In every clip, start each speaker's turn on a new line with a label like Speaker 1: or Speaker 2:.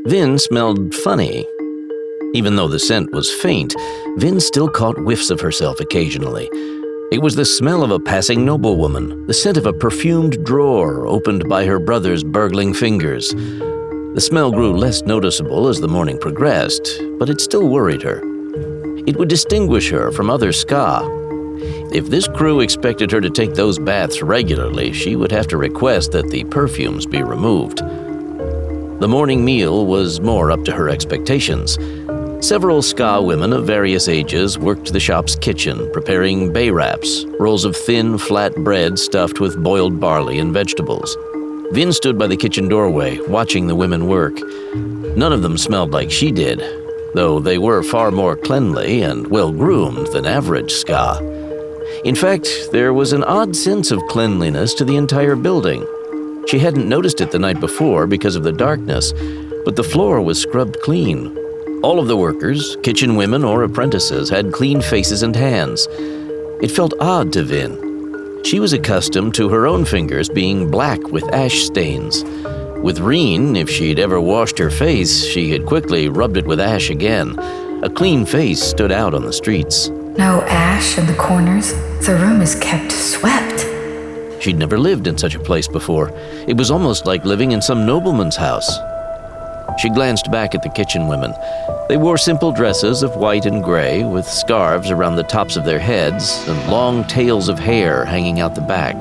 Speaker 1: Vin smelled funny. Even though the scent was faint, Vin still caught whiffs of herself occasionally. It was the smell of a passing noblewoman, the scent of a perfumed drawer opened by her brother's burgling fingers. The smell grew less noticeable as the morning progressed, but it still worried her. It would distinguish her from other ska. If this crew expected her to take those baths regularly, she would have to request that the perfumes be removed. The morning meal was more up to her expectations. Several ska women of various ages worked the shop's kitchen, preparing bay wraps, rolls of thin, flat bread stuffed with boiled barley and vegetables. Vin stood by the kitchen doorway, watching the women work. None of them smelled like she did, though they were far more cleanly and well-groomed than average ska. In fact, there was an odd sense of cleanliness to the entire building. She hadn't noticed it the night before because of the darkness, but the floor was scrubbed clean. All of the workers, kitchen women or apprentices, had clean faces and hands. It felt odd to Vin. She was accustomed to her own fingers being black with ash stains. With Reen, if she'd ever washed her face, she had quickly rubbed it with ash again. A clean face stood out on the streets.
Speaker 2: No ash in the corners. The room is kept swept.
Speaker 1: She'd never lived in such a place before. It was almost like living in some nobleman's house. She glanced back at the kitchen women. They wore simple dresses of white and gray, with scarves around the tops of their heads and long tails of hair hanging out the back.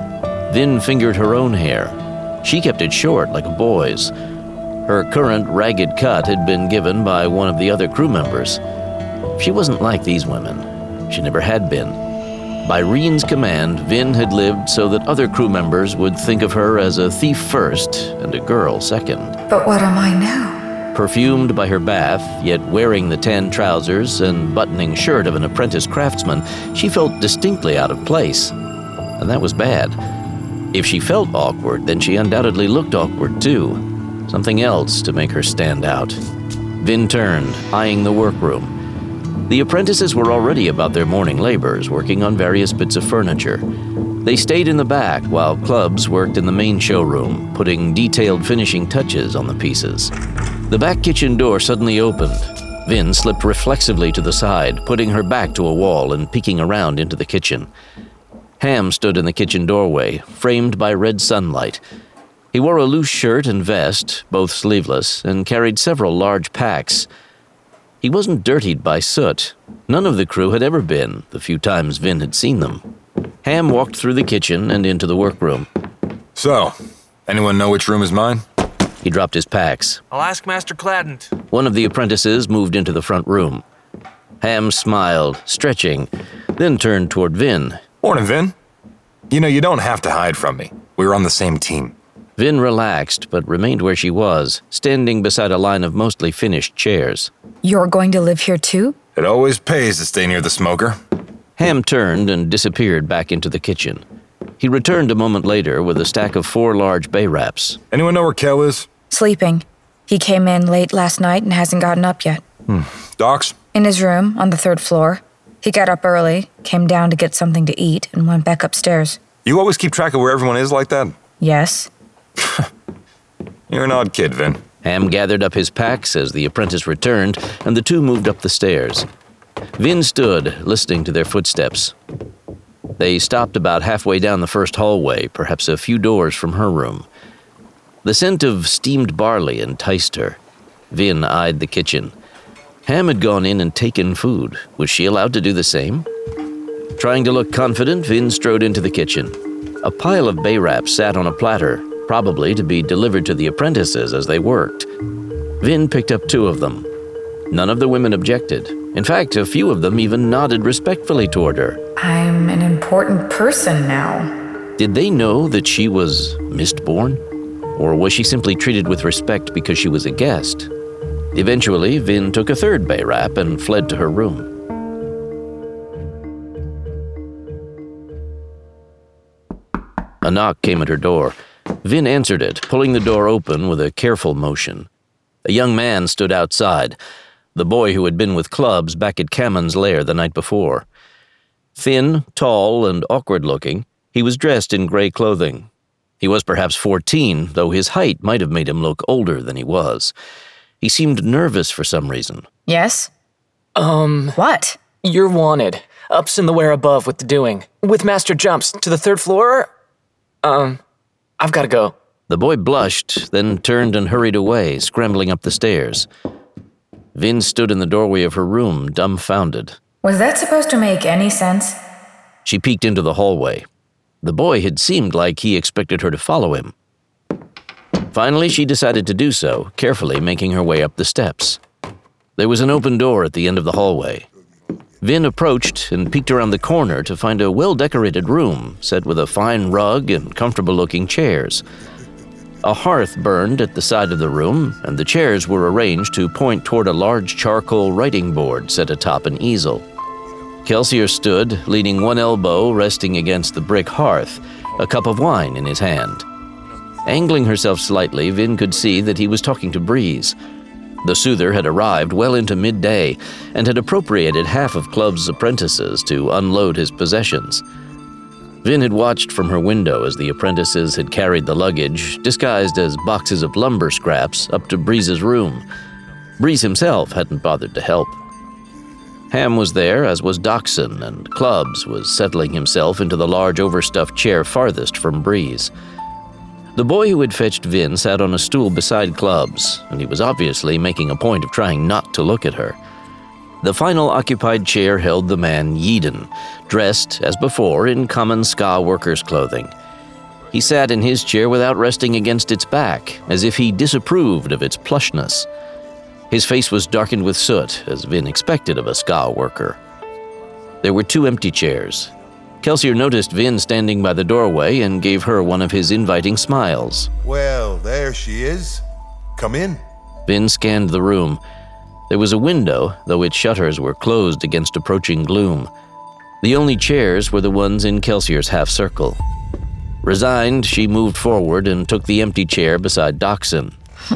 Speaker 1: Vin fingered her own hair. She kept it short, like a boy's. Her current ragged cut had been given by one of the other crew members. She wasn't like these women. She never had been. By Reen's command, Vin had lived so that other crew members would think of her as a thief first and a girl second.
Speaker 2: But what am I now?
Speaker 1: Perfumed by her bath, yet wearing the tan trousers and buttoning shirt of an apprentice craftsman, she felt distinctly out of place. And that was bad. If she felt awkward, then she undoubtedly looked awkward too. Something else to make her stand out. Vin turned, eyeing the workroom. The apprentices were already about their morning labors, working on various bits of furniture. They stayed in the back while clubs worked in the main showroom, putting detailed finishing touches on the pieces. The back kitchen door suddenly opened. Vin slipped reflexively to the side, putting her back to a wall and peeking around into the kitchen. Ham stood in the kitchen doorway, framed by red sunlight. He wore a loose shirt and vest, both sleeveless, and carried several large packs. He wasn't dirtied by soot. None of the crew had ever been, the few times Vin had seen them. Ham walked through the kitchen and into the workroom.
Speaker 3: So, anyone know which room is mine?
Speaker 1: He dropped his packs.
Speaker 4: I'll ask Master Cladent.
Speaker 1: One of the apprentices moved into the front room. Ham smiled, stretching, then turned toward Vin.
Speaker 3: Morning, Vin. You know, you don't have to hide from me. We're on the same team.
Speaker 1: Vin relaxed, but remained where she was, standing beside a line of mostly finished chairs.
Speaker 2: You're going to live here too?
Speaker 3: It always pays to stay near the smoker.
Speaker 1: Ham turned and disappeared back into the kitchen. He returned a moment later with a stack of 4 large bay wraps.
Speaker 3: Anyone know where Kel is?
Speaker 2: Sleeping. He came in late last night and hasn't gotten up yet.
Speaker 3: Docs?
Speaker 2: In his room on the 3rd floor. He got up early, came down to get something to eat, and went back upstairs.
Speaker 3: You always keep track of where everyone is like that?
Speaker 2: Yes.
Speaker 3: You're an odd kid, Vin.
Speaker 1: Ham gathered up his packs as the apprentice returned, and the two moved up the stairs. Vin stood, listening to their footsteps. They stopped about halfway down the first hallway, perhaps a few doors from her room. The scent of steamed barley enticed her. Vin eyed the kitchen. Ham had gone in and taken food. Was she allowed to do the same? Trying to look confident, Vin strode into the kitchen. A pile of bay wraps sat on a platter, probably to be delivered to the apprentices as they worked. Vin picked up 2 of them. None of the women objected. In fact, a few of them even nodded respectfully toward her.
Speaker 2: I'm an important person now.
Speaker 1: Did they know that she was Mistborn? Or was she simply treated with respect because she was a guest? Eventually, Vin took a 3rd bay wrap and fled to her room. A knock came at her door. Vin answered it, pulling the door open with a careful motion. A young man stood outside, the boy who had been with clubs back at Kammon's lair the night before. Thin, tall, and awkward-looking, he was dressed in gray clothing. He was perhaps 14, though his height might have made him look older than he was. He seemed nervous for some reason.
Speaker 2: Yes? What?
Speaker 4: You're wanted. Up's in the where above with the doing. With Master Jumps to the 3rd floor? I've gotta go.
Speaker 1: The boy blushed, then turned and hurried away, scrambling up the stairs. Vin stood in the doorway of her room, dumbfounded.
Speaker 2: Was that supposed to make any sense?
Speaker 1: She peeked into the hallway. The boy had seemed like he expected her to follow him. Finally, she decided to do so, carefully making her way up the steps. There was an open door at the end of the hallway. Vin approached and peeked around the corner to find a well-decorated room, set with a fine rug and comfortable-looking chairs. A hearth burned at the side of the room, and the chairs were arranged to point toward a large charcoal writing board set atop an easel. Kelsier stood, leaning one elbow resting against the brick hearth, a cup of wine in his hand. Angling herself slightly, Vin could see that he was talking to Breeze. The soother had arrived well into midday and had appropriated half of Club's apprentices to unload his possessions. Vin had watched from her window as the apprentices had carried the luggage, disguised as boxes of lumber scraps, up to Breeze's room. Breeze himself hadn't bothered to help. Ham was there, as was Dachshund, and Clubs was settling himself into the large overstuffed chair farthest from Breeze. The boy who had fetched Vin sat on a stool beside Clubs, and he was obviously making a point of trying not to look at her. The final occupied chair held the man Yeadon, dressed, as before, in common Ska workers' clothing. He sat in his chair without resting against its back, as if he disapproved of its plushness. His face was darkened with soot, as Vin expected of a Ska worker. There were 2 empty chairs. Kelsier noticed Vin standing by the doorway and gave her one of his inviting smiles.
Speaker 5: Well, there she is. Come in.
Speaker 1: Vin scanned the room. There was a window, though its shutters were closed against approaching gloom. The only chairs were the ones in Kelsier's half-circle. Resigned, she moved forward and took the empty chair beside Dachshund.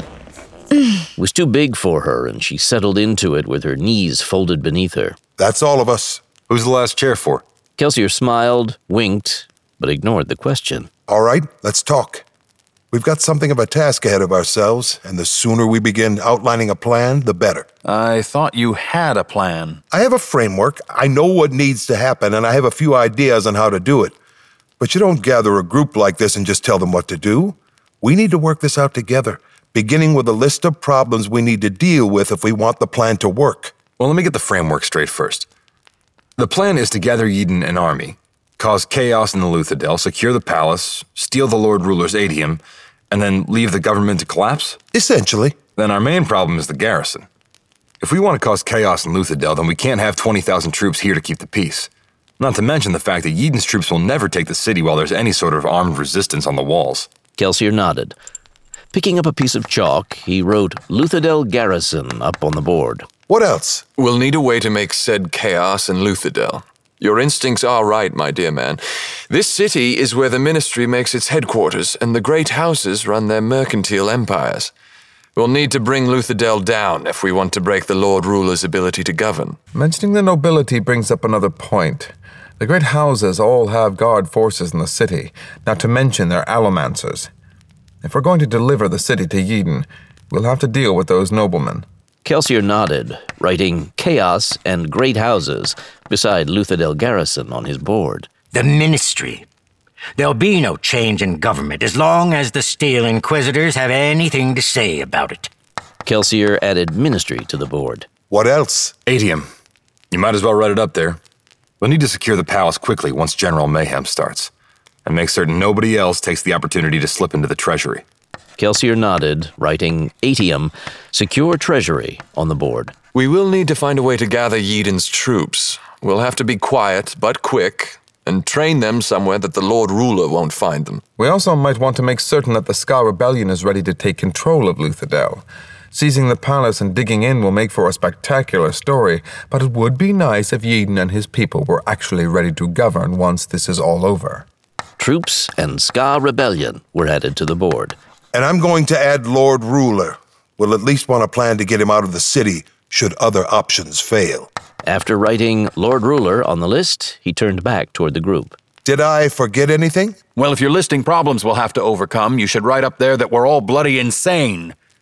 Speaker 1: It was too big for her, and she settled into it with her knees folded beneath her.
Speaker 5: That's all of us.
Speaker 3: Who's the last chair for?
Speaker 1: Kelsier smiled, winked, but ignored the question.
Speaker 5: All right, let's talk. We've got something of a task ahead of ourselves, and the sooner we begin outlining a plan, the better.
Speaker 6: I thought you had a plan.
Speaker 5: I have a framework. I know what needs to happen, and I have a few ideas on how to do it. But you don't gather a group like this and just tell them what to do. We need to work this out together, beginning with a list of problems we need to deal with if we want the plan to work.
Speaker 3: Well, let me get the framework straight first. The plan is to gather Yeadon an army, cause chaos in the Luthadel, secure the palace, steal the Lord Ruler's adium, and then leave the government to collapse?
Speaker 5: Essentially.
Speaker 3: Then our main problem is the garrison. If we want to cause chaos in Luthadel, then we can't have 20,000 troops here to keep the peace. Not to mention the fact that Yeadon's troops will never take the city while there's any sort of armed resistance on the walls.
Speaker 1: Kelsier nodded. Picking up a piece of chalk, he wrote Luthadel Garrison up on the board.
Speaker 5: What else?
Speaker 7: We'll need a way to make said chaos in Luthadel. Your instincts are right, my dear man. This city is where the ministry makes its headquarters, and the great houses run their mercantile empires. We'll need to bring Luthadel down if we want to break the Lord Ruler's ability to govern.
Speaker 6: Mentioning the nobility brings up another point. The great houses all have guard forces in the city, not to mention their allomancers. If we're going to deliver the city to Yeadon, we'll have to deal with those noblemen.
Speaker 1: Kelsier nodded, writing Chaos and Great Houses beside Luthadel Garrison on his board.
Speaker 8: The ministry. There'll be no change in government as long as the Steel Inquisitors have anything to say about it.
Speaker 1: Kelsier added Ministry to the board.
Speaker 5: What else?
Speaker 3: Adium. You might as well write it up there. We'll need to secure the palace quickly once General Mayhem starts, and make certain nobody else takes the opportunity to slip into the treasury.
Speaker 1: Kelsier nodded, writing Atium, Secure Treasury, on the board.
Speaker 7: We will need to find a way to gather Yeadon's troops. We'll have to be quiet, but quick, and train them somewhere that the Lord Ruler won't find them.
Speaker 6: We also might want to make certain that the Ska Rebellion is ready to take control of Luthadel. Seizing the palace and digging in will make for a spectacular story, but it would be nice if Yeadon and his people were actually ready to govern once this is all over.
Speaker 1: Troops and Ska Rebellion were added to the board.
Speaker 5: And I'm going to add Lord Ruler. We'll at least want a plan to get him out of the city should other options fail.
Speaker 1: After writing Lord Ruler on the list, he turned back toward the group.
Speaker 5: Did I forget anything?
Speaker 6: Well, if you're listing problems we'll have to overcome, you should write up there that we're all bloody insane.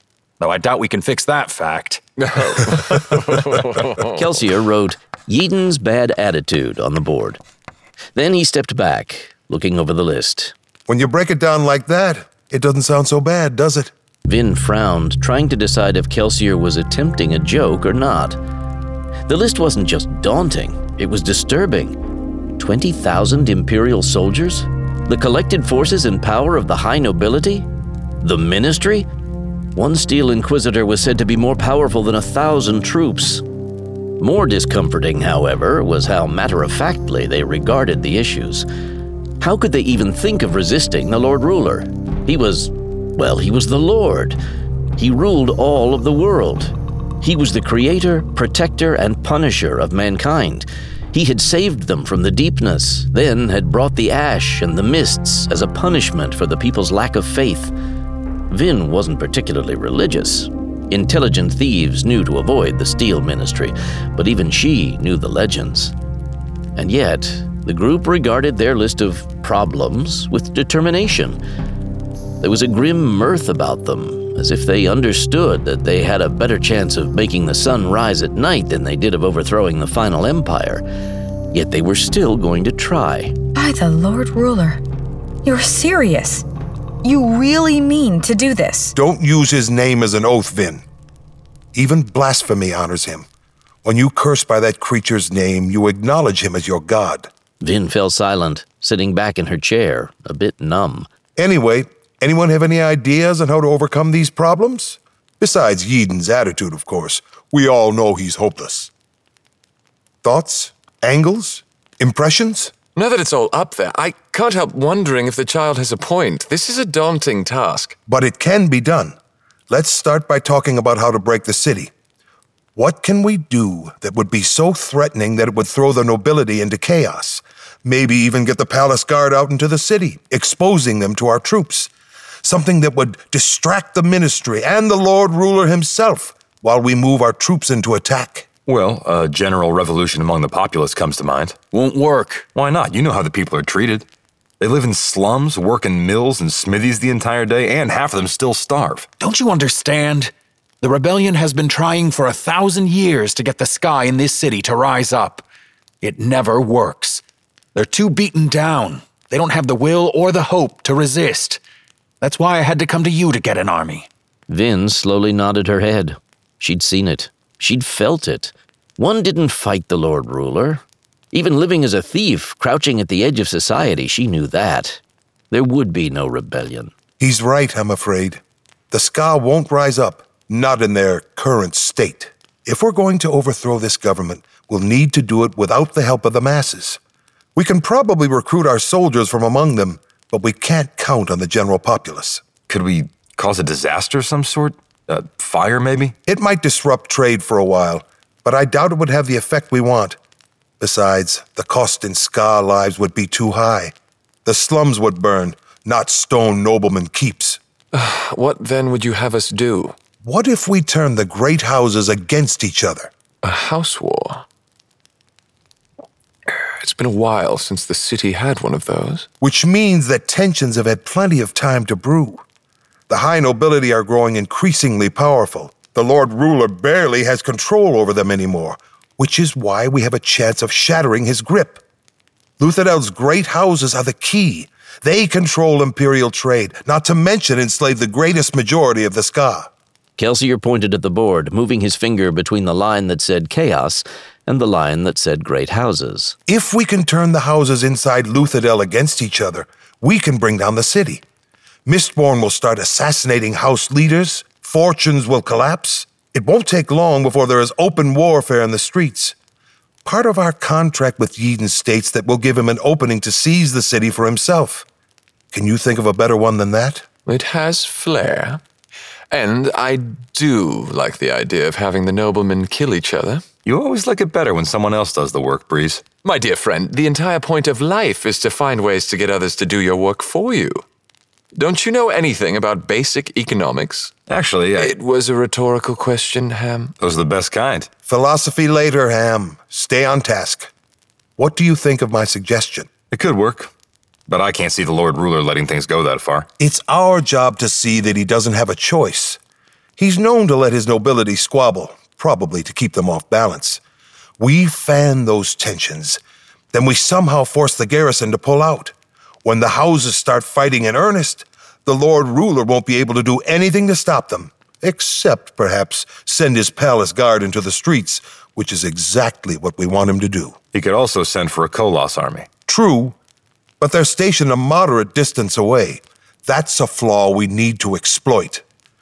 Speaker 9: though I doubt we can fix that fact.
Speaker 1: Kelsier wrote Yeadon's bad attitude on the board. Then he stepped back, looking over the list.
Speaker 5: When you break it down like that, it doesn't sound so bad, does it?
Speaker 1: Vin frowned, trying to decide if Kelsier was attempting a joke or not. The list wasn't just daunting, it was disturbing. 20,000 Imperial soldiers? The collected forces and power of the high nobility? The ministry? One Steel Inquisitor was said to be more powerful than 1,000 troops. More discomforting, however, was how matter-of-factly they regarded the issues. How could they even think of resisting the Lord Ruler? He was the Lord. He ruled all of the world. He was the creator, protector, and punisher of mankind. He had saved them from the deepness, then had brought the ash and the mists as a punishment for the people's lack of faith. Vin wasn't particularly religious. Intelligent thieves knew to avoid the Steel Ministry, but even she knew the legends. And yet, the group regarded their list of problems with determination. There was a grim mirth about them, as if they understood that they had a better chance of making the sun rise at night than they did of overthrowing the final empire. Yet they were still going to try.
Speaker 2: By the Lord Ruler, you're serious. You really mean to do this?
Speaker 5: Don't use his name as an oath, Vin. Even blasphemy honors him. When you curse by that creature's name, you acknowledge him as your god.
Speaker 1: Vin fell silent, sitting back in her chair, a bit numb.
Speaker 5: Anyway, anyone have any ideas on how to overcome these problems? Besides Yeadon's attitude, of course. We all know he's hopeless. Thoughts? Angles? Impressions?
Speaker 7: Now that it's all up there, I can't help wondering if the child has a point. This is a daunting task.
Speaker 5: But it can be done. Let's start by talking about how to break the city. What can we do that would be so threatening that it would throw the nobility into chaos? Maybe even get the palace guard out into the city, exposing them to our troops. Something that would distract the ministry and the Lord Ruler himself while we move our troops into attack.
Speaker 3: Well, a general revolution among the populace comes to mind.
Speaker 9: Won't work.
Speaker 3: Why not? You know how the people are treated. They live in slums, work in mills and smithies the entire day, and half of them still starve.
Speaker 9: Don't you understand? The rebellion has been trying for 1,000 years to get the sky in this city to rise up. It never works. They're too beaten down. They don't have the will or the hope to resist. That's why I had to come to you to get an army.
Speaker 1: Vin slowly nodded her head. She'd seen it. She'd felt it. One didn't fight the Lord Ruler. Even living as a thief, crouching at the edge of society, she knew that. There would be no rebellion.
Speaker 5: He's right, I'm afraid. The Ska won't rise up, not in their current state. If we're going to overthrow this government, we'll need to do it without the help of the masses. We can probably recruit our soldiers from among them, but we can't count on the general populace.
Speaker 3: Could we cause a disaster of some sort? Fire, maybe?
Speaker 5: It might disrupt trade for a while, but I doubt it would have the effect we want. Besides, the cost in Ska lives would be too high. The slums would burn, not stone noblemen keeps.
Speaker 7: What then would you have us do?
Speaker 5: What if we turn the great houses against each other?
Speaker 7: A house war? It's been a while since the city had one of those.
Speaker 5: Which means that tensions have had plenty of time to brew. The high nobility are growing increasingly powerful. The Lord Ruler barely has control over them anymore, which is why we have a chance of shattering his grip. Luthadel's great houses are the key. They control imperial trade, not to mention enslave the greatest majority of the Ska.
Speaker 1: Kelsier pointed at the board, moving his finger between the line that said chaos and the line that said great houses.
Speaker 5: If we can turn the houses inside Luthadel against each other, we can bring down the city. Mistborn will start assassinating house leaders, fortunes will collapse. It won't take long before there is open warfare in the streets. Part of our contract with Yeadon states that we'll give him an opening to seize the city for himself. Can you think of a better one than that?
Speaker 7: It has flair. And I do like the idea of having the noblemen kill each other.
Speaker 3: You always like it better when someone else does the work, Breeze.
Speaker 7: My dear friend, the entire point of life is to find ways to get others to do your work for you. Don't you know anything about basic economics?
Speaker 3: Actually,
Speaker 7: It was a rhetorical question, Ham.
Speaker 3: Those are the best kind.
Speaker 5: Philosophy later, Ham. Stay on task. What do you think of my suggestion?
Speaker 3: It could work, but I can't see the Lord Ruler letting things go that far.
Speaker 5: It's our job to see that he doesn't have a choice. He's known to let his nobility squabble, probably to keep them off balance. We fan those tensions. Then we somehow force the garrison to pull out. When the houses start fighting in earnest, the Lord Ruler won't be able to do anything to stop them, except perhaps send his palace guard into the streets, which is exactly what we want him to do.
Speaker 3: He could also send for a Kolos army.
Speaker 5: True, but they're stationed a moderate distance away. That's a flaw we need to exploit.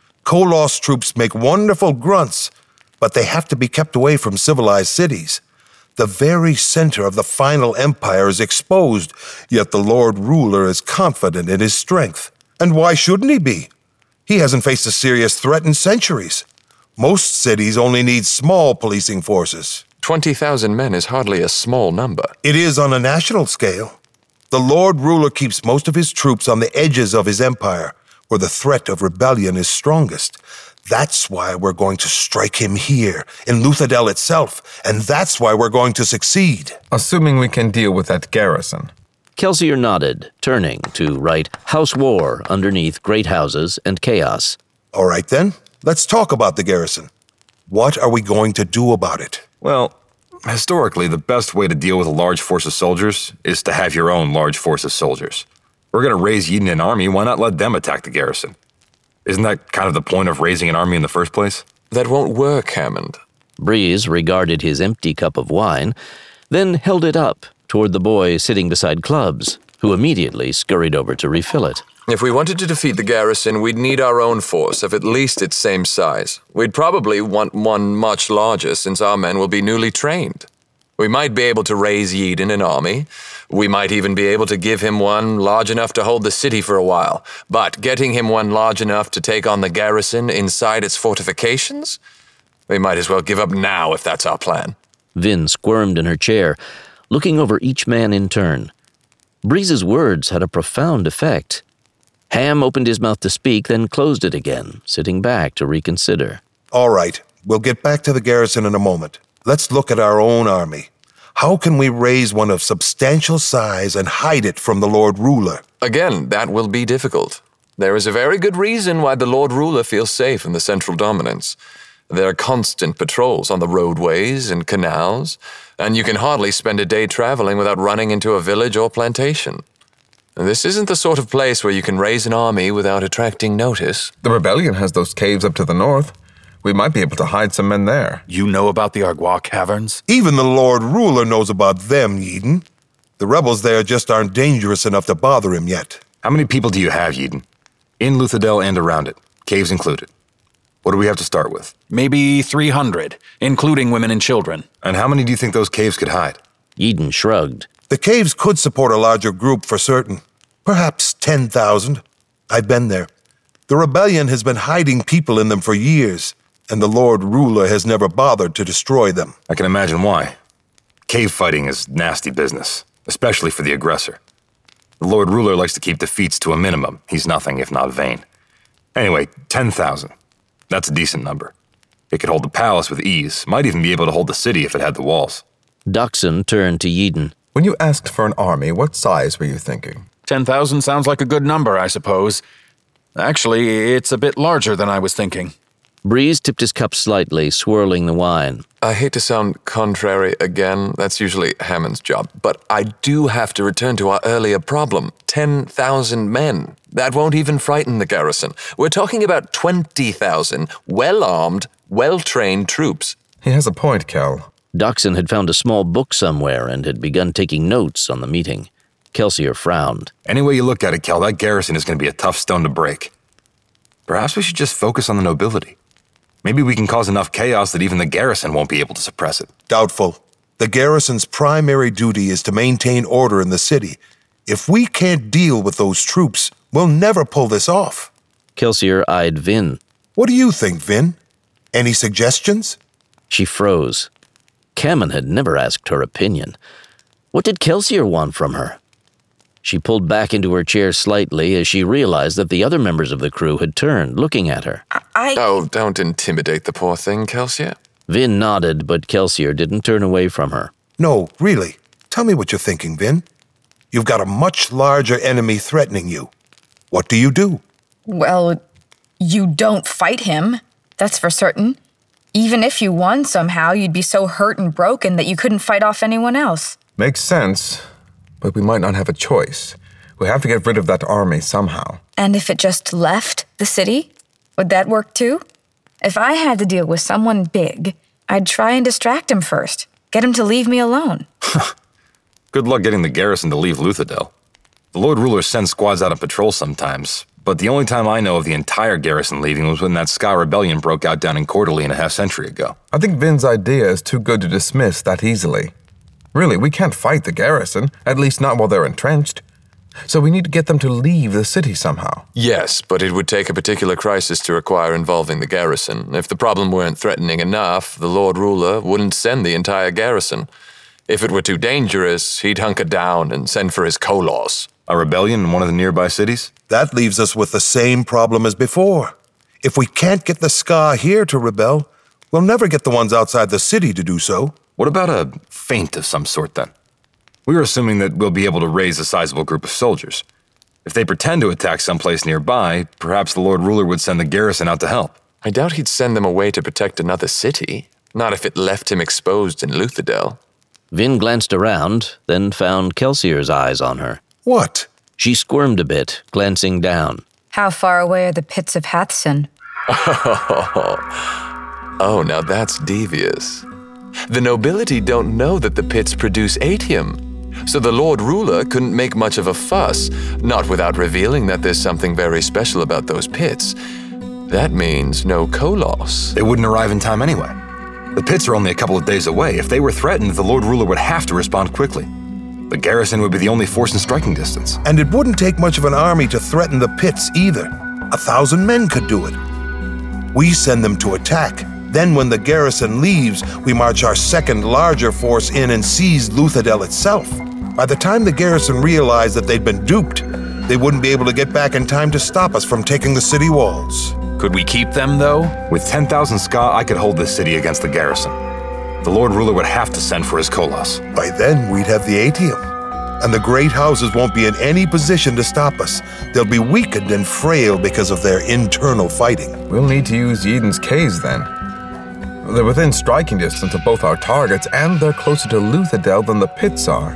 Speaker 5: Kolos troops make wonderful grunts, but they have to be kept away from civilized cities. The very center of the final empire is exposed, yet the Lord Ruler is confident in his strength. And why shouldn't he be? He hasn't faced a serious threat in centuries. Most cities only need small policing forces.
Speaker 7: 20,000 men is hardly a small number.
Speaker 5: It is on a national scale. The Lord Ruler keeps most of his troops on the edges of his empire, where the threat of rebellion is strongest. That's why we're going to strike him here, in Luthadel itself, and that's why we're going to succeed.
Speaker 6: Assuming we can deal with that garrison.
Speaker 1: Kelsier nodded, turning to write House War underneath Great Houses and Chaos.
Speaker 5: All right then, let's talk about the garrison. What are we going to do about it?
Speaker 3: Well, historically, the best way to deal with a large force of soldiers is to have your own large force of soldiers. We're going to raise Eden an army, why not let them attack the garrison? Isn't that kind of the point of raising an army in the first place?
Speaker 7: That won't work, Hammond.
Speaker 1: Breeze regarded his empty cup of wine, then held it up toward the boy sitting beside Clubs, who immediately scurried over to refill it.
Speaker 7: If we wanted to defeat the garrison, we'd need our own force of at least its same size. We'd probably want one much larger, since our men will be newly trained. We might be able to raise Eden an army. We might even be able to give him one large enough to hold the city for a while. But getting him one large enough to take on the garrison inside its fortifications? We might as well give up now if that's our plan.
Speaker 1: Vin squirmed in her chair, looking over each man in turn. Breeze's words had a profound effect. Ham opened his mouth to speak, then closed it again, sitting back to reconsider.
Speaker 5: All right, we'll get back to the garrison in a moment. Let's look at our own army. How can we raise one of substantial size and hide it from the Lord Ruler?
Speaker 7: Again, that will be difficult. There is a very good reason why the Lord Ruler feels safe in the central dominance. There are constant patrols on the roadways and canals, and you can hardly spend a day traveling without running into a village or plantation. This isn't the sort of place where you can raise an army without attracting notice.
Speaker 6: The rebellion has those caves up to the north. We might be able to hide some men there.
Speaker 9: You know about the Argois caverns?
Speaker 5: Even the Lord Ruler knows about them, Eden. The rebels there just aren't dangerous enough to bother him yet.
Speaker 3: How many people do you have, Eden? In Luthadel and around it, caves included. What do we have to start with?
Speaker 9: Maybe 300, including women and children.
Speaker 3: And how many do you think those caves could hide?
Speaker 1: Eden shrugged.
Speaker 5: The caves could support a larger group for certain. Perhaps 10,000. I've been there. The rebellion has been hiding people in them for years, and the Lord Ruler has never bothered to destroy them.
Speaker 3: I can imagine why. Cave fighting is nasty business, especially for the aggressor. The Lord Ruler likes to keep defeats to a minimum. He's nothing if not vain. Anyway, 10,000. That's a decent number. It could hold the palace with ease, might even be able to hold the city if it had the walls.
Speaker 1: Dachshund turned to Eden.
Speaker 6: When you asked for an army, what size were you thinking?
Speaker 9: 10,000 sounds like a good number, I suppose. Actually, it's a bit larger than I was thinking.
Speaker 1: Breeze tipped his cup slightly, swirling the wine.
Speaker 7: I hate to sound contrary again, that's usually Hammond's job, but I do have to return to our earlier problem. 10,000 men. That won't even frighten the garrison. We're talking about 20,000 well-armed, well-trained troops.
Speaker 6: He has a point, Cal.
Speaker 1: Dachshund had found a small book somewhere and had begun taking notes on the meeting. Kelsier frowned.
Speaker 3: Any way you look at it, Kel, that garrison is going to be a tough stone to break. Perhaps we should just focus on the nobility. Maybe we can cause enough chaos that even the garrison won't be able to suppress it.
Speaker 5: Doubtful. The garrison's primary duty is to maintain order in the city. If we can't deal with those troops, we'll never pull this off.
Speaker 1: Kelsier eyed Vin.
Speaker 5: What do you think, Vin? Any suggestions?
Speaker 1: She froze. Kamen had never asked her opinion. What did Kelsier want from her? She pulled back into her chair slightly as she realized that the other members of the crew had turned, looking at her.
Speaker 7: Oh, don't intimidate the poor thing, Kelsier.
Speaker 1: Vin nodded, but Kelsier didn't turn away from her.
Speaker 5: No, really. Tell me what you're thinking, Vin. You've got a much larger enemy threatening you. What do you do?
Speaker 2: Well, you don't fight him. that's for certain. Even if you won somehow, you'd be so hurt and broken that you couldn't fight off anyone else.
Speaker 6: Makes sense, but we might not have a choice. We have to get rid of that army somehow.
Speaker 2: And if it just left the city, would that work too? If I had to deal with someone big, I'd try and distract him first. Get him to leave me alone.
Speaker 3: Good luck getting the garrison to leave Luthadel. The Lord Ruler sends squads out on patrol sometimes, but the only time I know of the entire garrison leaving was when that Ska rebellion broke out down in Coeur d'Alene a half-century ago.
Speaker 6: I think Vin's idea is too good to dismiss that easily. Really, we can't fight the garrison, at least not while they're entrenched. So we need to get them to leave the city somehow.
Speaker 7: Yes, but it would take a particular crisis to require involving the garrison. If the problem weren't threatening enough, the Lord Ruler wouldn't send the entire garrison. If it were too dangerous, he'd hunker down and send for his Koloss.
Speaker 3: A rebellion in one of the nearby cities?
Speaker 5: That leaves us with the same problem as before. If we can't get the Ska here to rebel, we'll never get the ones outside the city to do so.
Speaker 3: What about a feint of some sort, then? We were assuming that we'll be able to raise a sizable group of soldiers. If they pretend to attack someplace nearby, perhaps the Lord Ruler would send the garrison out to help.
Speaker 7: I doubt he'd send them away to protect another city. Not if it left him exposed in Luthadel.
Speaker 1: Vin glanced around, then found Kelsier's eyes on her.
Speaker 5: What?
Speaker 1: She squirmed a bit, glancing down.
Speaker 2: How far away are the pits of Hathsin?
Speaker 7: Oh, now that's devious. The nobility don't know that the pits produce atium, so the Lord Ruler couldn't make much of a fuss, not without revealing that there's something very special about those pits. That means no Koloss.
Speaker 3: They wouldn't arrive in time anyway. The pits are only a couple of days away. If they were threatened, the Lord Ruler would have to respond quickly. The garrison would be the only force in striking distance.
Speaker 5: And it wouldn't take much of an army to threaten the pits either. 1,000 men could do it. We send them to attack. Then when the garrison leaves, we march our second larger force in and seize Luthadel itself. By the time the garrison realized that they'd been duped, they wouldn't be able to get back in time to stop us from taking the city walls.
Speaker 9: Could we keep them, though?
Speaker 3: With 10,000 Ska, I could hold this city against the garrison. The Lord Ruler would have to send for his Koloss.
Speaker 5: By then, we'd have the atium. And the great houses won't be in any position to stop us. They'll be weakened and frail because of their internal fighting.
Speaker 6: We'll need to use Yeden's caves then. They're within striking distance of both our targets, and they're closer to Luthadel than the pits are.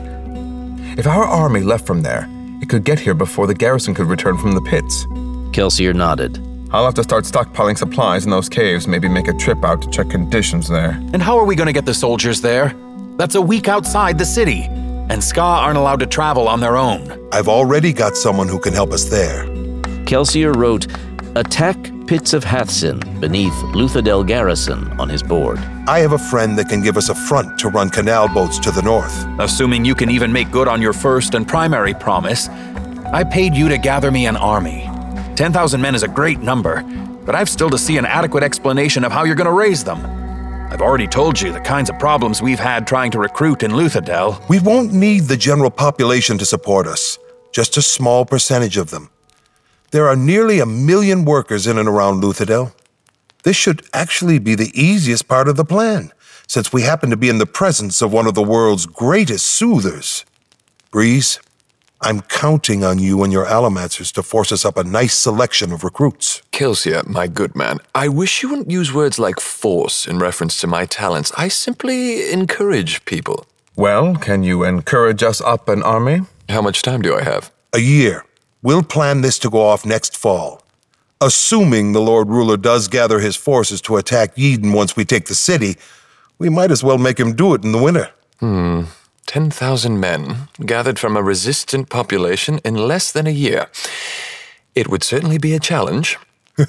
Speaker 6: If our army left from there, it could get here before the garrison could return from the pits.
Speaker 1: Kelsier nodded.
Speaker 6: I'll have to start stockpiling supplies in those caves, maybe make a trip out to check conditions there.
Speaker 9: And how are we going to get the soldiers there? That's a week outside the city, and Ska aren't allowed to travel on their own.
Speaker 5: I've already got someone who can help us there.
Speaker 1: Kelsier wrote, "Attack Pits of Hathsin beneath Luthadel Garrison" on his board.
Speaker 5: I have a friend that can give us a front to run canal boats to the north.
Speaker 9: Assuming you can even make good on your first and primary promise, I paid you to gather me an army. 10,000 men is a great number, but I've still to see an adequate explanation of how you're going to raise them. I've already told you the kinds of problems we've had trying to recruit in Luthadel.
Speaker 5: We won't need the general population to support us, just a small percentage of them. There are nearly 1 million workers in and around Luthadel. This should actually be the easiest part of the plan, since we happen to be in the presence of one of the world's greatest soothers. Breeze, I'm counting on you and your Allomancers to force us up a nice selection of recruits.
Speaker 7: Kelsier, my good man, I wish you wouldn't use words like force in reference to my talents. I simply encourage people.
Speaker 6: Well, can you encourage us up an army?
Speaker 7: How much time do I have?
Speaker 5: A year. We'll plan this to go off next fall. Assuming the Lord Ruler does gather his forces to attack Yeden once we take the city, we might as well make him do it in the winter.
Speaker 7: 10,000 men, gathered from a resistant population in less than a year. It would certainly be a challenge.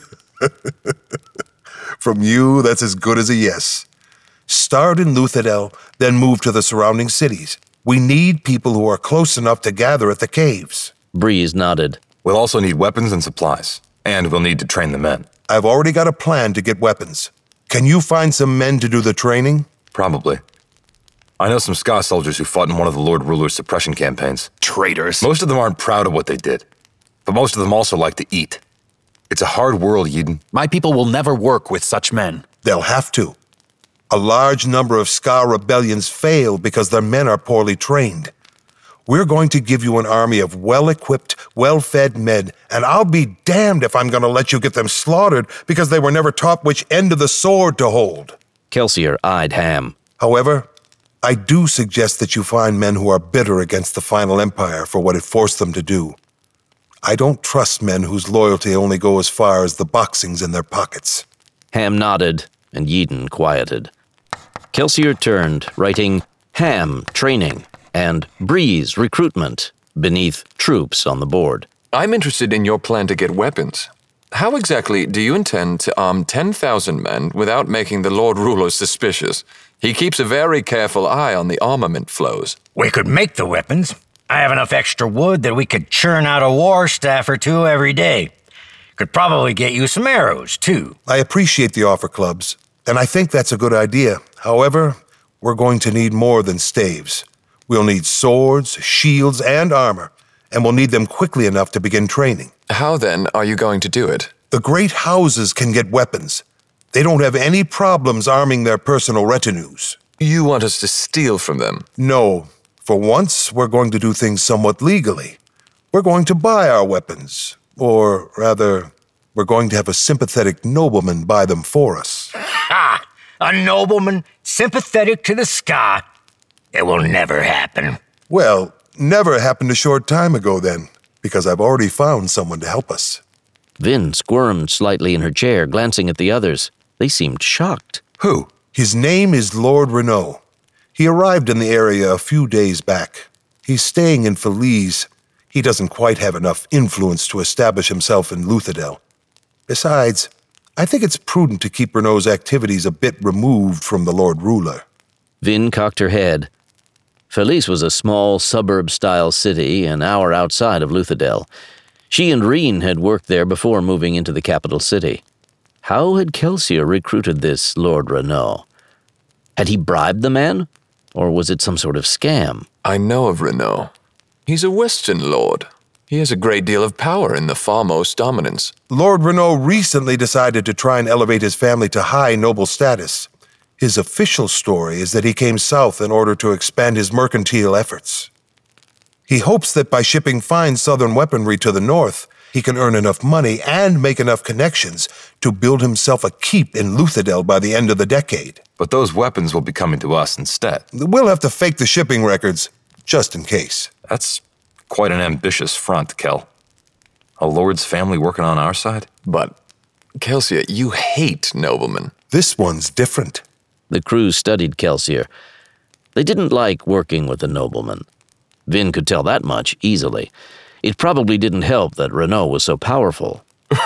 Speaker 5: From you, that's as good as a yes. Start in Luthadel, then move to the surrounding cities. We need people who are close enough to gather at the caves.
Speaker 1: Breeze nodded.
Speaker 3: We'll also need weapons and supplies, and we'll need to train the men.
Speaker 5: I've already got a plan to get weapons. Can you find some men to do the training?
Speaker 3: Probably. I know some Ska soldiers who fought in one of the Lord Ruler's suppression campaigns.
Speaker 9: Traitors.
Speaker 3: Most of them aren't proud of what they did, but most of them also like to eat. It's a hard world, Yeden.
Speaker 9: My people will never work with such men.
Speaker 5: They'll have to. A large number of Ska rebellions fail because their men are poorly trained. We're going to give you an army of well-equipped, well-fed men, and I'll be damned if I'm going to let you get them slaughtered because they were never taught which end of the sword to hold.
Speaker 1: Kelsier eyed Ham.
Speaker 5: However, I do suggest that you find men who are bitter against the Final Empire for what it forced them to do. I don't trust men whose loyalty only go as far as the boxings in their pockets.
Speaker 1: Ham nodded, and Yeadon quieted. Kelsier turned, writing Ham Training and Breeze Recruitment beneath Troops on the board.
Speaker 7: I'm interested in your plan to get weapons. How exactly do you intend to arm 10,000 men without making the Lord Ruler suspicious? He keeps a very careful eye on the armament flows.
Speaker 8: We could make the weapons. I have enough extra wood that we could churn out a war staff or two every day. Could probably get you some arrows, too.
Speaker 5: I appreciate the offer, Clubs, and I think that's a good idea. However, we're going to need more than staves. We'll need swords, shields, and armor, and we'll need them quickly enough to begin training.
Speaker 7: How then are you going to do it?
Speaker 5: The great houses can get weapons. They don't have any problems arming their personal retinues.
Speaker 7: You want us to steal from them?
Speaker 5: No. For once, we're going to do things somewhat legally. We're going to buy our weapons. Or, rather, we're going to have a sympathetic nobleman buy them for us.
Speaker 8: Ha! A nobleman sympathetic to the Ska. It will never happen.
Speaker 5: Well, never happened a short time ago then, because I've already found someone to help us.
Speaker 1: Vin squirmed slightly in her chair, glancing at the others. They seemed shocked.
Speaker 5: Who? His name is Lord Renault. He arrived in the area a few days back. He's staying in Feliz. He doesn't quite have enough influence to establish himself in Luthadel. Besides, I think it's prudent to keep Renault's activities a bit removed from the Lord Ruler.
Speaker 1: Vin cocked her head. Feliz was a small suburb-style city an hour outside of Luthadel. She and Reen had worked there before moving into the capital city. How had Kelsier recruited this Lord Renault? Had he bribed the man? Or was it some sort of scam?
Speaker 7: I know of Renault. He's a Western lord. He has a great deal of power in the farmost dominance.
Speaker 5: Lord Renault recently decided to try and elevate his family to high noble status. His official story is that he came south in order to expand his mercantile efforts. He hopes that by shipping fine southern weaponry to the north, he can earn enough money and make enough connections to build himself a keep in Luthadel by the end of the decade.
Speaker 3: But those weapons will be coming to us instead.
Speaker 5: We'll have to fake the shipping records, just in case.
Speaker 3: That's quite an ambitious front, Kel. A lord's family working on our side?
Speaker 7: But, Kelsier, you hate noblemen.
Speaker 5: This one's different.
Speaker 1: The crew studied Kelsier. They didn't like working with a nobleman. Vin could tell that much easily. It probably didn't help that Renault was so powerful.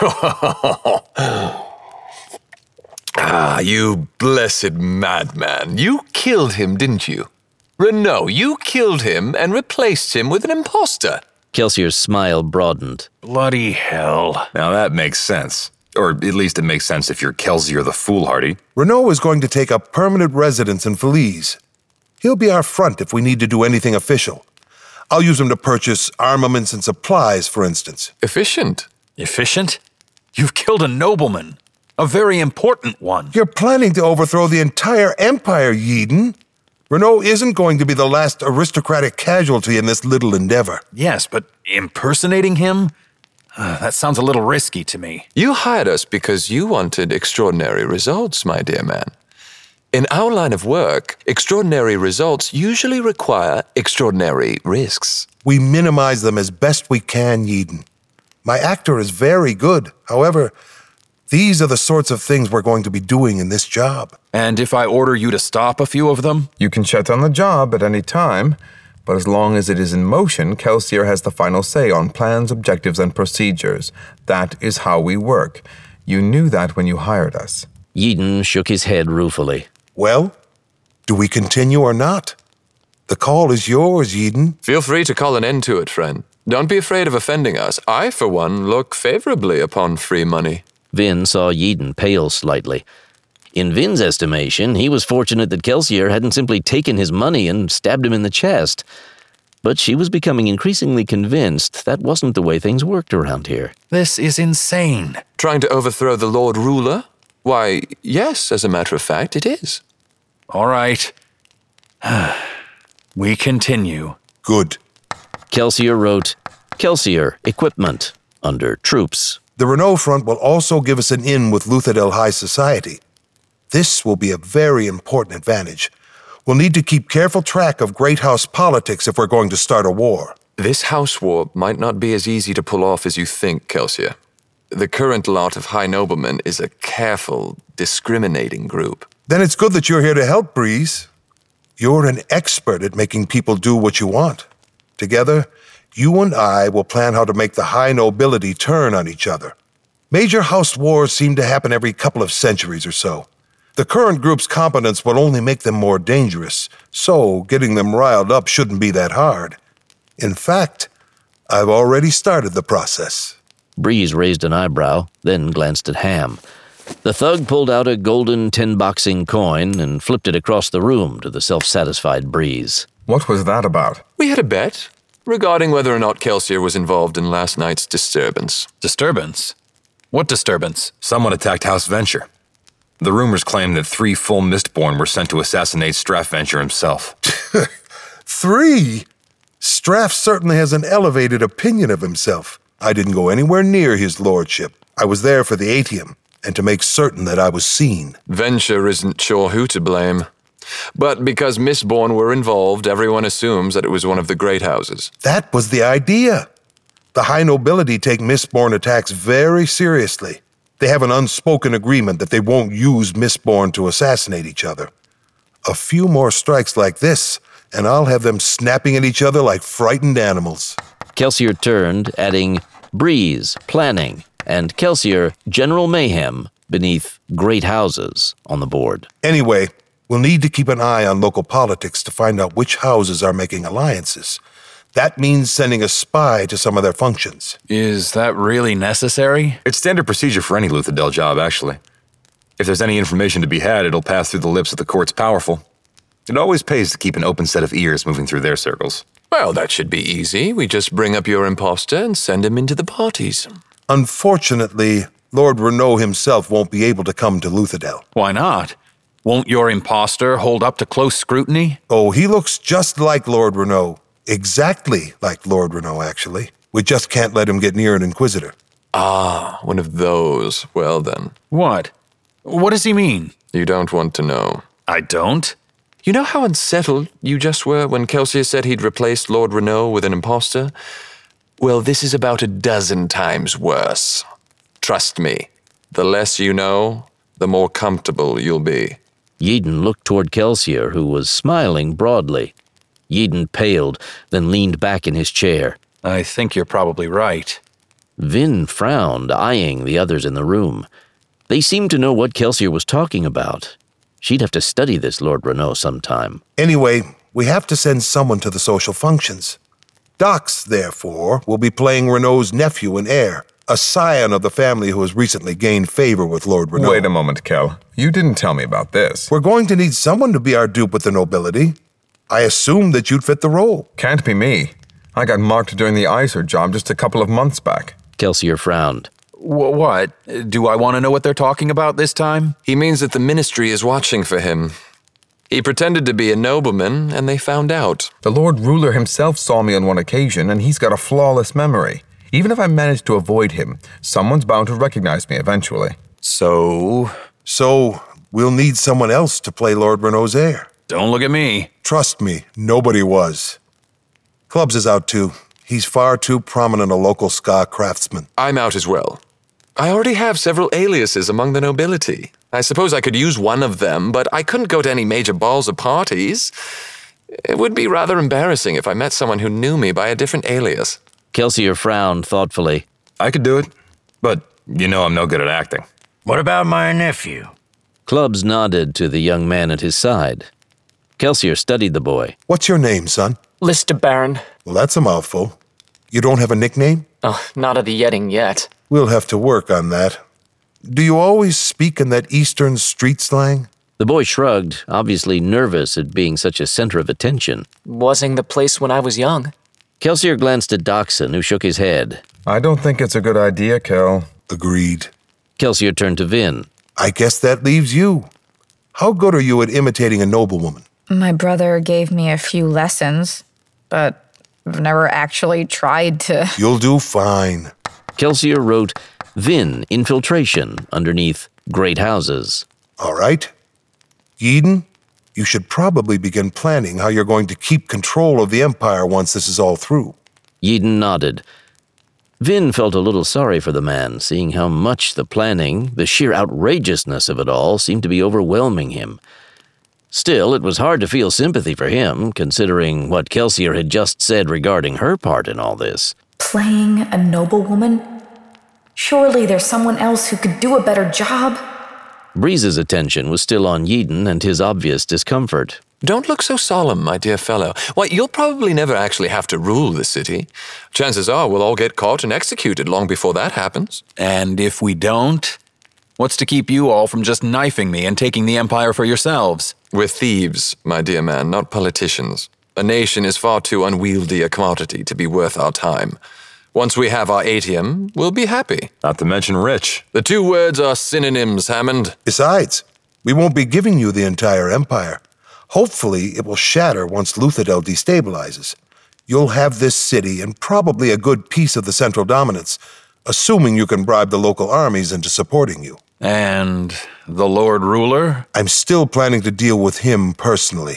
Speaker 7: Ah, you blessed madman. You killed him, didn't you? Renault, you killed him and replaced him with an imposter.
Speaker 1: Kelsier's smile broadened.
Speaker 9: Bloody hell.
Speaker 3: Now that makes sense. Or at least it makes sense if you're Kelsier the foolhardy.
Speaker 5: Renault is going to take up permanent residence in Feliz. He'll be our front if we need to do anything official. I'll use him to purchase armaments and supplies, for instance.
Speaker 7: Efficient.
Speaker 9: Efficient? You've killed a nobleman. A very important one.
Speaker 5: You're planning to overthrow the entire empire, Yeadon. Renault isn't going to be the last aristocratic casualty in this little endeavor.
Speaker 9: Yes, but impersonating him? That sounds a little risky to me.
Speaker 7: You hired us because you wanted extraordinary results, my dear man. In our line of work, extraordinary results usually require extraordinary risks.
Speaker 5: We minimize them as best we can, Yeadon. My actor is very good. However, these are the sorts of things we're going to be doing in this job.
Speaker 9: And if I order you to stop a few of them?
Speaker 6: You can shut down the job at any time, but as long as it is in motion, Kelsier has the final say on plans, objectives, and procedures. That is how we work. You knew that when you hired us.
Speaker 1: Yeadon shook his head ruefully.
Speaker 5: Well, do we continue or not? The call is yours, Yeadon.
Speaker 7: Feel free to call an end to it, friend. Don't be afraid of offending us. I, for one, look favorably upon free money.
Speaker 1: Vin saw Yeadon pale slightly. In Vin's estimation, he was fortunate that Kelsier hadn't simply taken his money and stabbed him in the chest. But she was becoming increasingly convinced that wasn't the way things worked around here.
Speaker 9: This is insane.
Speaker 7: Trying to overthrow the Lord Ruler? Why, yes, as a matter of fact, it is.
Speaker 9: All right. We continue.
Speaker 5: Good.
Speaker 1: Kelsier wrote Kelsier Equipment under Troops.
Speaker 5: The Renault front will also give us an in with Luthadel High Society. This will be a very important advantage. We'll need to keep careful track of Great House politics if we're going to start a war.
Speaker 7: This house war might not be as easy to pull off as you think, Kelsier. The current lot of high noblemen is a careful, discriminating group.
Speaker 5: Then it's good that you're here to help, Breeze. You're an expert at making people do what you want. Together, you and I will plan how to make the high nobility turn on each other. Major house wars seem to happen every couple of centuries or so. The current group's competence will only make them more dangerous, so getting them riled up shouldn't be that hard. In fact, I've already started the process.
Speaker 1: Breeze raised an eyebrow, then glanced at Ham. The thug pulled out a golden 10-boxing coin and flipped it across the room to the self-satisfied Breeze.
Speaker 6: What was that about?
Speaker 7: We had a bet regarding whether or not Kelsier was involved in last night's disturbance.
Speaker 9: Disturbance? What disturbance?
Speaker 3: Someone attacked House Venture. The rumors claim that 3 full Mistborn were sent to assassinate Straff Venture himself.
Speaker 5: 3? Straff certainly has an elevated opinion of himself. I didn't go anywhere near his lordship. I was there for the Atium, and to make certain that I was seen.
Speaker 7: Venture isn't sure who to blame. But because Mistborn were involved, everyone assumes that it was one of the great houses.
Speaker 5: That was the idea. The high nobility take Mistborn attacks very seriously. They have an unspoken agreement that they won't use Mistborn to assassinate each other. A few more strikes like this, and I'll have them snapping at each other like frightened animals.
Speaker 1: Kelsier turned, adding Breeze, Planning, and Kelsier, General Mayhem, beneath Great Houses on the board.
Speaker 5: Anyway, we'll need to keep an eye on local politics to find out which houses are making alliances. That means sending a spy to some of their functions.
Speaker 9: Is that really necessary?
Speaker 3: It's standard procedure for any Luthadel job, actually. If there's any information to be had, it'll pass through the lips of the court's powerful. It always pays to keep an open set of ears moving through their circles.
Speaker 7: Well, that should be easy. We just bring up your imposter and send him into the parties.
Speaker 5: Unfortunately, Lord Renault himself won't be able to come to Luthadel.
Speaker 9: Why not? Won't your imposter hold up to close scrutiny?
Speaker 5: Oh, he looks just like Lord Renault. Exactly like Lord Renault, actually. We just can't let him get near an Inquisitor.
Speaker 7: Ah, one of those. Well then.
Speaker 9: What? What does he mean?
Speaker 7: You don't want to know.
Speaker 9: I don't?
Speaker 7: You know how unsettled you just were when Kelsier said he'd replaced Lord Renault with an imposter? Well, this is about 12 times worse. Trust me, the less you know, the more comfortable you'll be.
Speaker 1: Yeadon looked toward Kelsier, who was smiling broadly. Yeadon paled, then leaned back in his chair.
Speaker 9: I think you're probably right.
Speaker 1: Vin frowned, eyeing the others in the room. They seemed to know what Kelsier was talking about. She'd have to study this Lord Renault sometime.
Speaker 5: Anyway, we have to send someone to the social functions. Dox, therefore, will be playing Renault's nephew and heir, a scion of the family who has recently gained favor with Lord Renault.
Speaker 6: Wait a moment, Kel. You didn't tell me about this.
Speaker 5: We're going to need someone to be our dupe with the nobility. I assumed that you'd fit the role.
Speaker 6: Can't be me. I got marked during the ICER job just a couple of months back.
Speaker 1: Kelsier frowned.
Speaker 9: What? Do I want to know what they're talking about this time?
Speaker 7: He means that the ministry is watching for him. He pretended to be a nobleman, and they found out.
Speaker 6: The Lord Ruler himself saw me on one occasion, and he's got a flawless memory. Even if I manage to avoid him, someone's bound to recognize me eventually.
Speaker 5: So, we'll need someone else to play Lord Renault's heir.
Speaker 9: Don't look at me.
Speaker 5: Trust me, nobody was. Clubs is out too. He's far too prominent a local ska craftsman.
Speaker 7: I'm out as well. I already have several aliases among the nobility. I suppose I could use one of them, but I couldn't go to any major balls or parties. It would be rather embarrassing if I met someone who knew me by a different alias.
Speaker 1: Kelsier frowned thoughtfully.
Speaker 3: I could do it, but you know I'm no good at acting.
Speaker 8: What about my nephew?
Speaker 1: Clubs nodded to the young man at his side. Kelsier studied the boy.
Speaker 5: What's your name, son?
Speaker 4: Lister Baron.
Speaker 5: Well, that's a mouthful. You don't have a nickname?
Speaker 4: Oh, not of the Yedding yet.
Speaker 5: We'll have to work on that. Do you always speak in that eastern street slang?
Speaker 1: The boy shrugged, obviously nervous at being such a center of attention.
Speaker 4: Wasn't the place when I was young.
Speaker 1: Kelsier glanced at Doxson, who shook his head.
Speaker 6: I don't think it's a good idea, Kel.
Speaker 5: Agreed.
Speaker 1: Kelsier turned to Vin.
Speaker 5: I guess that leaves you. How good are you at imitating a noblewoman?
Speaker 2: My brother gave me a few lessons, but I've never actually tried to.
Speaker 5: You'll do fine.
Speaker 1: Kelsier wrote Vin Infiltration underneath Great Houses.
Speaker 5: All right? Eden, you should probably begin planning how you're going to keep control of the Empire once this is all through.
Speaker 1: Yeadon nodded. Vin felt a little sorry for the man, seeing how much the planning, the sheer outrageousness of it all, seemed to be overwhelming him. Still, it was hard to feel sympathy for him, considering what Kelsier had just said regarding her part in all this.
Speaker 2: Playing a noblewoman? Surely there's someone else who could do a better job.
Speaker 1: Breeze's attention was still on Yeadon and his obvious discomfort.
Speaker 7: Don't look so solemn, my dear fellow. Why, you'll probably never actually have to rule the city. Chances are we'll all get caught and executed long before that happens.
Speaker 9: And if we don't, what's to keep you all from just knifing me and taking the Empire for yourselves?
Speaker 7: We're thieves, my dear man, not politicians. A nation is far too unwieldy a commodity to be worth our time. Once we have our ATM, we'll be happy.
Speaker 3: Not to mention rich.
Speaker 7: The two words are synonyms, Hammond.
Speaker 5: Besides, we won't be giving you the entire Empire. Hopefully, it will shatter once Luthadel destabilizes. You'll have this city and probably a good piece of the central dominance, assuming you can bribe the local armies into supporting you.
Speaker 9: And the Lord Ruler?
Speaker 5: I'm still planning to deal with him personally.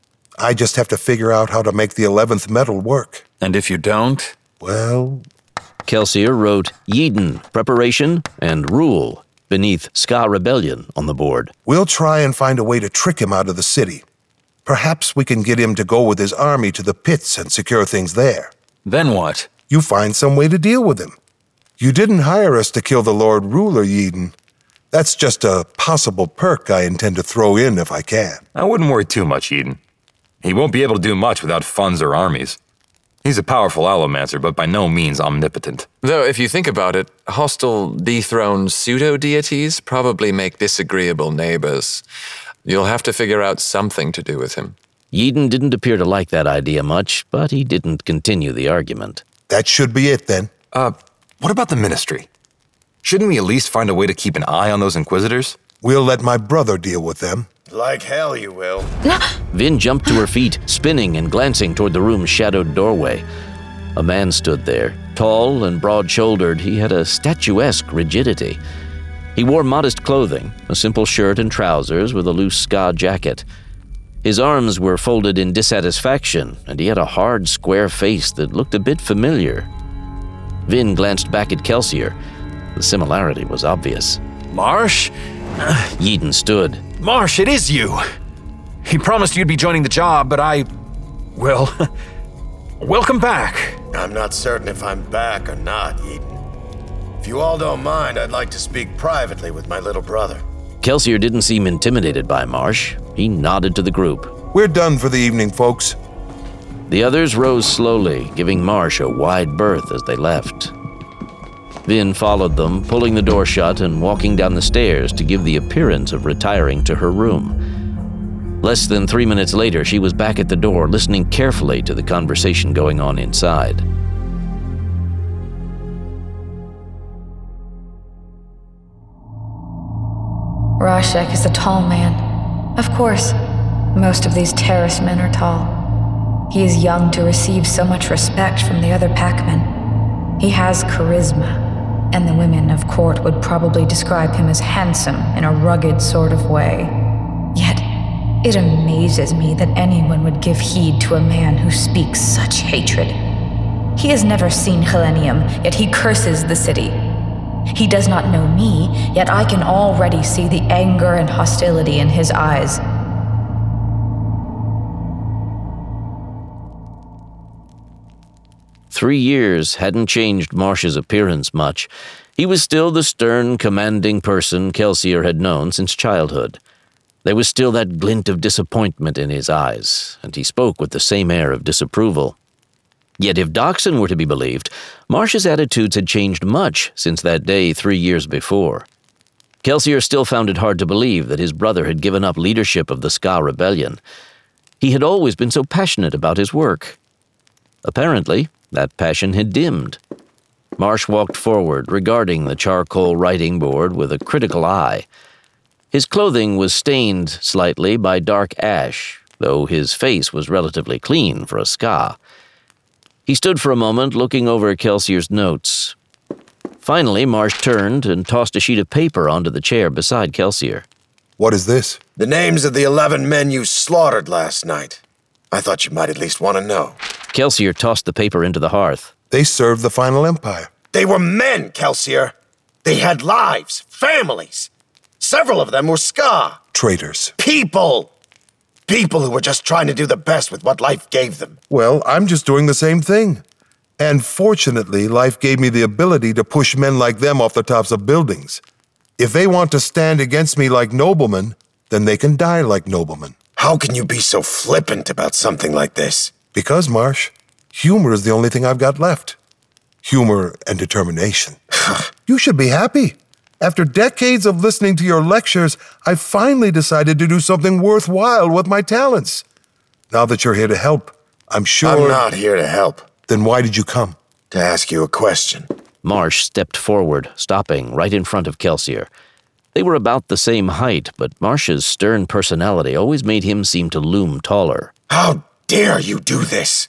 Speaker 5: I just have to figure out how to make the 11th metal work.
Speaker 9: And if you don't?
Speaker 5: Well...
Speaker 1: Kelsier wrote Yeadon, Preparation, and Rule beneath Ska Rebellion on the board.
Speaker 5: We'll try and find a way to trick him out of the city. Perhaps we can get him to go with his army to the pits and secure things there.
Speaker 9: Then what?
Speaker 5: You find some way to deal with him. You didn't hire us to kill the Lord Ruler, Yeadon. That's just a possible perk I intend to throw in if I can.
Speaker 3: I wouldn't worry too much, Yeadon. He won't be able to do much without funds or armies. He's a powerful allomancer, but by no means omnipotent.
Speaker 7: Though, if you think about it, hostile, dethroned pseudo-deities probably make disagreeable neighbors. You'll have to figure out something to do with him.
Speaker 1: Yeadon didn't appear to like that idea much, but he didn't continue the argument.
Speaker 5: That should be it, then.
Speaker 3: What about the Ministry? Shouldn't we at least find a way to keep an eye on those Inquisitors?
Speaker 5: We'll let my brother deal with them.
Speaker 10: Like hell you will.
Speaker 1: Vin jumped to her feet, spinning and glancing toward the room's shadowed doorway. A man stood there. Tall and broad-shouldered, he had a statuesque rigidity. He wore modest clothing, a simple shirt and trousers with a loose ska jacket. His arms were folded in dissatisfaction, and he had a hard, square face that looked a bit familiar. Vin glanced back at Kelsier. The similarity was obvious.
Speaker 9: Marsh?
Speaker 1: Yeadon stood.
Speaker 9: Marsh, it is you! He promised you'd be joining the job, but well, welcome back.
Speaker 10: I'm not certain if I'm back or not, Eden. If you all don't mind, I'd like to speak privately with my little brother.
Speaker 1: Kelsier didn't seem intimidated by Marsh. He nodded to the group.
Speaker 5: We're done for the evening, folks.
Speaker 1: The others rose slowly, giving Marsh a wide berth as they left. Vin followed them, pulling the door shut and walking down the stairs to give the appearance of retiring to her room. Less than 3 minutes later, she was back at the door, listening carefully to the conversation going on inside.
Speaker 2: Rashek is a tall man. Of course, most of these terrace men are tall. He is young to receive so much respect from the other packmen. He has charisma, and the women of court would probably describe him as handsome in a rugged sort of way. Yet, it amazes me that anyone would give heed to a man who speaks such hatred. He has never seen Helenium, yet he curses the city. He does not know me, yet I can already see the anger and hostility in his eyes.
Speaker 1: "3 years hadn't changed Marsh's appearance much. He was still the stern, commanding person Kelsier had known since childhood. There was still that glint of disappointment in his eyes, and he spoke with the same air of disapproval. Yet if Dockson were to be believed, Marsh's attitudes had changed much since that day 3 years before. Kelsier still found it hard to believe that his brother had given up leadership of the Ska Rebellion. He had always been so passionate about his work. Apparently, that passion had dimmed. Marsh walked forward, regarding the charcoal writing board with a critical eye. His clothing was stained slightly by dark ash, though his face was relatively clean for a Ska. He stood for a moment looking over Kelsier's notes. Finally, Marsh turned and tossed a sheet of paper onto the chair beside Kelsier.
Speaker 5: What is this?
Speaker 10: The names of the 11 men you slaughtered last night. I thought you might at least want to know.
Speaker 1: Kelsier tossed the paper into the hearth.
Speaker 5: They served the Final Empire.
Speaker 10: They were men, Kelsier. They had lives, families. Several of them were Ska.
Speaker 5: Traitors.
Speaker 10: People! People who were just trying to do the best with what life gave them.
Speaker 5: Well, I'm just doing the same thing. And fortunately, life gave me the ability to push men like them off the tops of buildings. If they want to stand against me like noblemen, then they can die like noblemen.
Speaker 10: How can you be so flippant about something like this?
Speaker 5: Because, Marsh, humor is the only thing I've got left. Humor and determination. You should be happy. After decades of listening to your lectures, I finally decided to do something worthwhile with my talents. Now that you're here to help, I'm sure...
Speaker 10: I'm not here to help.
Speaker 5: Then why did you come?
Speaker 10: To ask you a question.
Speaker 1: Marsh stepped forward, stopping right in front of Kelsier. They were about the same height, but Marsh's stern personality always made him seem to loom taller.
Speaker 10: How dare you do this?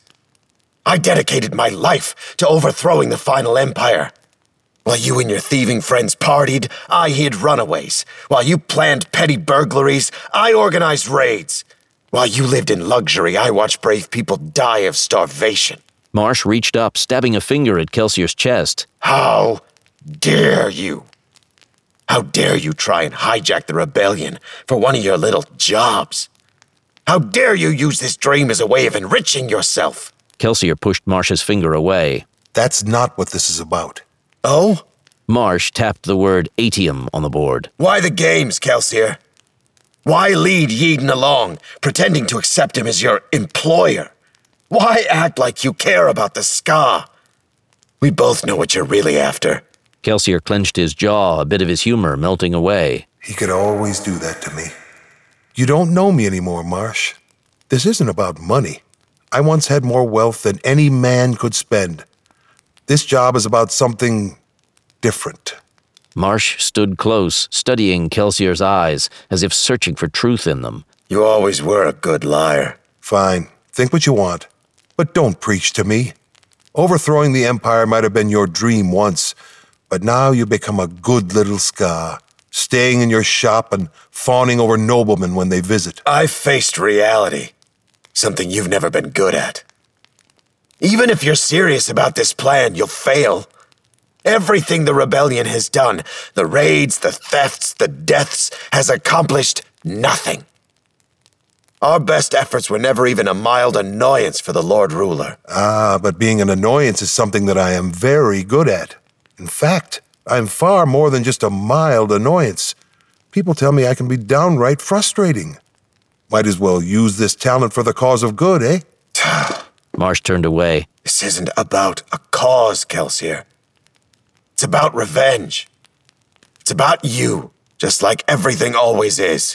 Speaker 10: I dedicated my life to overthrowing the Final Empire. While you and your thieving friends partied, I hid runaways. While you planned petty burglaries, I organized raids. While you lived in luxury, I watched brave people die of starvation.
Speaker 1: Marsh reached up, stabbing a finger at Kelsier's chest.
Speaker 10: How dare you? How dare you try and hijack the rebellion for one of your little jobs? How dare you use this dream as a way of enriching yourself?
Speaker 1: Kelsier pushed Marsh's finger away.
Speaker 5: That's not what this is about.
Speaker 10: Oh?
Speaker 1: Marsh tapped the word atium on the board.
Speaker 10: Why the games, Kelsier? Why lead Yeadon along, pretending to accept him as your employer? Why act like you care about the Ska? We both know what you're really after.
Speaker 1: Kelsier clenched his jaw, a bit of his humor melting away.
Speaker 5: He could always do that to me. You don't know me anymore, Marsh. This isn't about money. I once had more wealth than any man could spend. This job is about something different.
Speaker 1: Marsh stood close, studying Kelsier's eyes, as if searching for truth in them.
Speaker 10: You always were a good liar.
Speaker 5: Fine. Think what you want. But don't preach to me. Overthrowing the Empire might have been your dream once, but now you become a good little Ska, staying in your shop and fawning over noblemen when they visit.
Speaker 10: I've faced reality, something you've never been good at. Even if you're serious about this plan, you'll fail. Everything the rebellion has done, the raids, the thefts, the deaths, has accomplished nothing. Our best efforts were never even a mild annoyance for the Lord Ruler.
Speaker 5: But being an annoyance is something that I am very good at. In fact, I'm far more than just a mild annoyance. People tell me I can be downright frustrating. Might as well use this talent for the cause of good, eh?
Speaker 1: Marsh turned away.
Speaker 10: This isn't about a cause, Kelsier. It's about revenge. It's about you, just like everything always is.